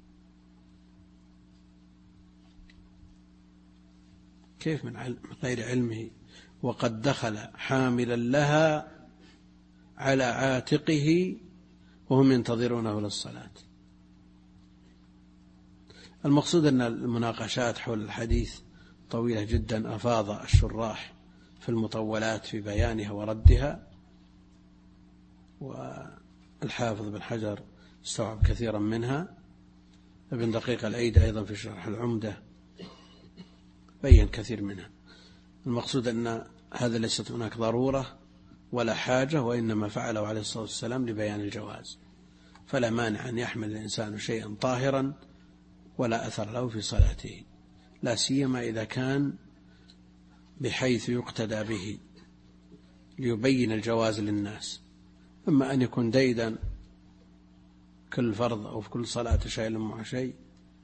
كيف من غير علمه وقد دخل حاملا لها على عاتقه وهم ينتظرونه للصلاة؟ المقصود أن المناقشات حول الحديث طويلة جدا، أفاض الشراح في المطولات في بيانها وردها، والحافظ بن حجر استوعب كثيرا منها. ابن دقيق العيد أيضا في شرح العمدة بين كثير منها. المقصود أن هذا ليست هناك ضرورة ولا حاجة، وإنما فعله عليه الصلاة والسلام لبيان الجواز، فلا مانع أن يحمل الإنسان شيئا طاهرا ولا أثر له في صلاته، لا سيما إذا كان بحيث يقتدى به ليبين الجواز للناس. أما أن يكون ديدا كل فرض أو في كل صلاة شيء مع شيء،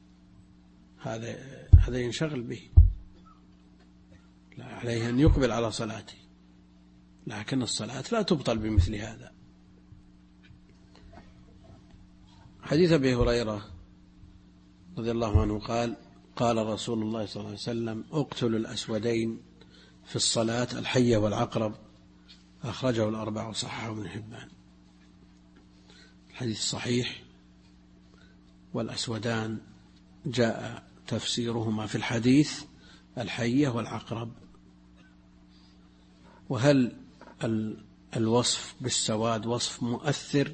هذا ينشغل به، لا عليه أن يقبل على صلاته، لكن الصلاة لا تبطل بمثل هذا. حديث أبي هريرة رضي الله عنه قال: قال رسول الله صلى الله عليه وسلم: اقتلوا الأسودين في الصلاة، الحية والعقرب، أخرجه الأربعة وصححه ابن حبان. الحديث صحيح، والأسودان جاء تفسيرهما في الحديث الحية والعقرب. وهل الوصف بالسواد وصف مؤثر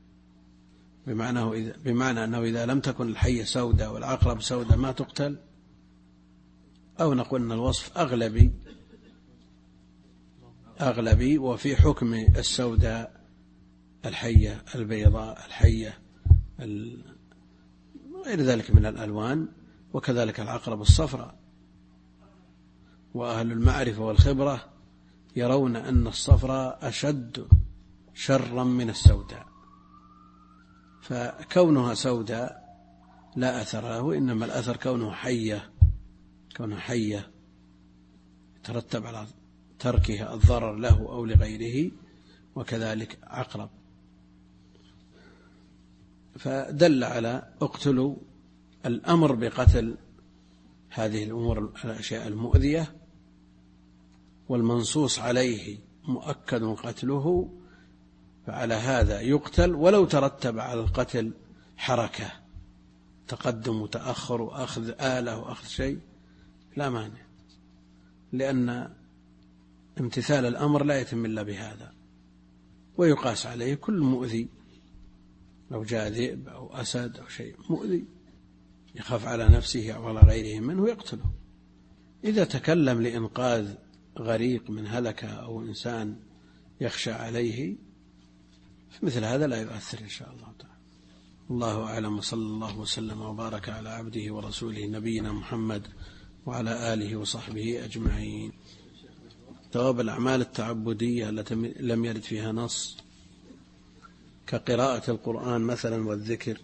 بمعنى أنه إذا لم تكن الحية سوداء والعقرب سوداء ما تقتل، أو نقول أن الوصف أغلبي وفي حكم السوداء الحية البيضاء الحية غير ذلك من الألوان، وكذلك العقرب الصفراء. وأهل المعرفة والخبرة يرون أن الصفراء أشد شرا من السوداء، فكونها سوداء لا أثر له، إنما الأثر كونه حية يترتب على تركها الضرر له أو لغيره، وكذلك عقرب. فدل على اقتلوا الأمر بقتل هذه الأمور الأشياء المؤذية، والمنصوص عليه مؤكد قتله، فعلى هذا يقتل ولو ترتب على القتل حركة، تقدم وتأخر وأخذ آلة وأخذ شيء لا مانع، لأن امتثال الأمر لا يتم إلا بهذا. ويقاس عليه كل مؤذي، لو جاء ذئب أو أسد أو شيء مؤذي يخاف على نفسه أو على غيره منه يقتله. إذا تكلم لإنقاذ غريق من هلكة أو إنسان يخشى عليه، فمثل هذا لا يؤثر إن شاء الله تعالى. الله أعلم، وصلى الله وسلم وبارك على عبده ورسوله نبينا محمد وعلى آله وصحبه أجمعين. ثواب الأعمال التعبدية التي لم يرد فيها نص كقراءة القرآن مثلا والذكر،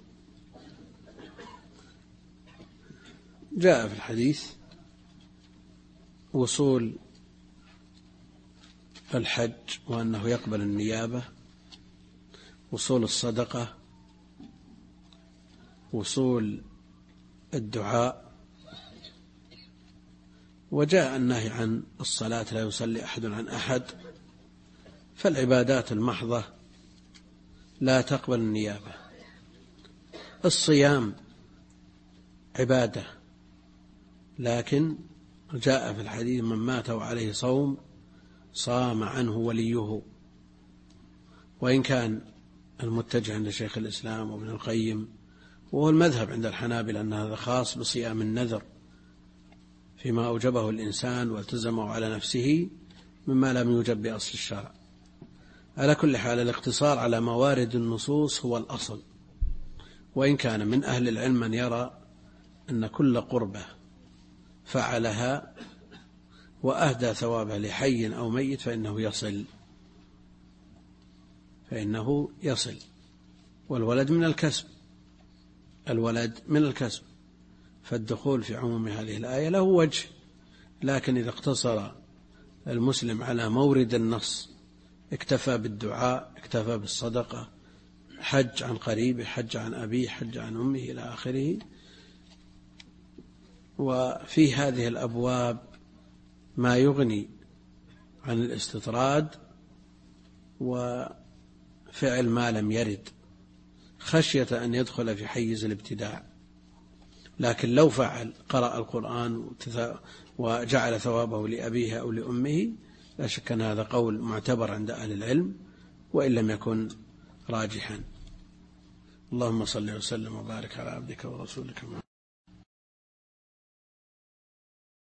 جاء في الحديث وصول الحج وأنه يقبل النيابة، وصول الصدقة، وصول الدعاء، وجاء النهي عن الصلاة لا يصلي أحد عن أحد. فالعبادات المحضة لا تقبل النيابة. الصيام عبادة، لكن جاء في الحديث: من مات وعليه صوم صام عنه وليه. وإن كان المتجه عند شيخ الإسلام وابن القيم، وهو المذهب عند الحنابلة، أن هذا خاص بصيام النذر فيما أوجبه الإنسان والتزمه على نفسه، مما لم يوجب بأصل الشرع. على كل حال الاقتصار على موارد النصوص هو الأصل، وإن كان من أهل العلم من يرى أن كل قربة فعلها وأهدى ثوابه لحي أو ميت فإنه يصل. والولد من الكسب، فالدخول في عموم هذه الآية له وجه، لكن إذا اقتصر المسلم على مورد النص اكتفى بالدعاء، اكتفى بالصدقة، حج عن قريبه، حج عن أبيه، حج عن أمه إلى آخره. وفي هذه الأبواب ما يغني عن الاستطراد وفعل ما لم يرد خشية أن يدخل في حيز الابتداع. لكن لو فعل قرأ القرآن وجعل ثوابه لأبيه أو لأمه لا شك أن هذا قول معتبر عند أهل العلم وإن لم يكن راجحا. اللهم صل وسلم وبارك على عبدك ورسولك محمد.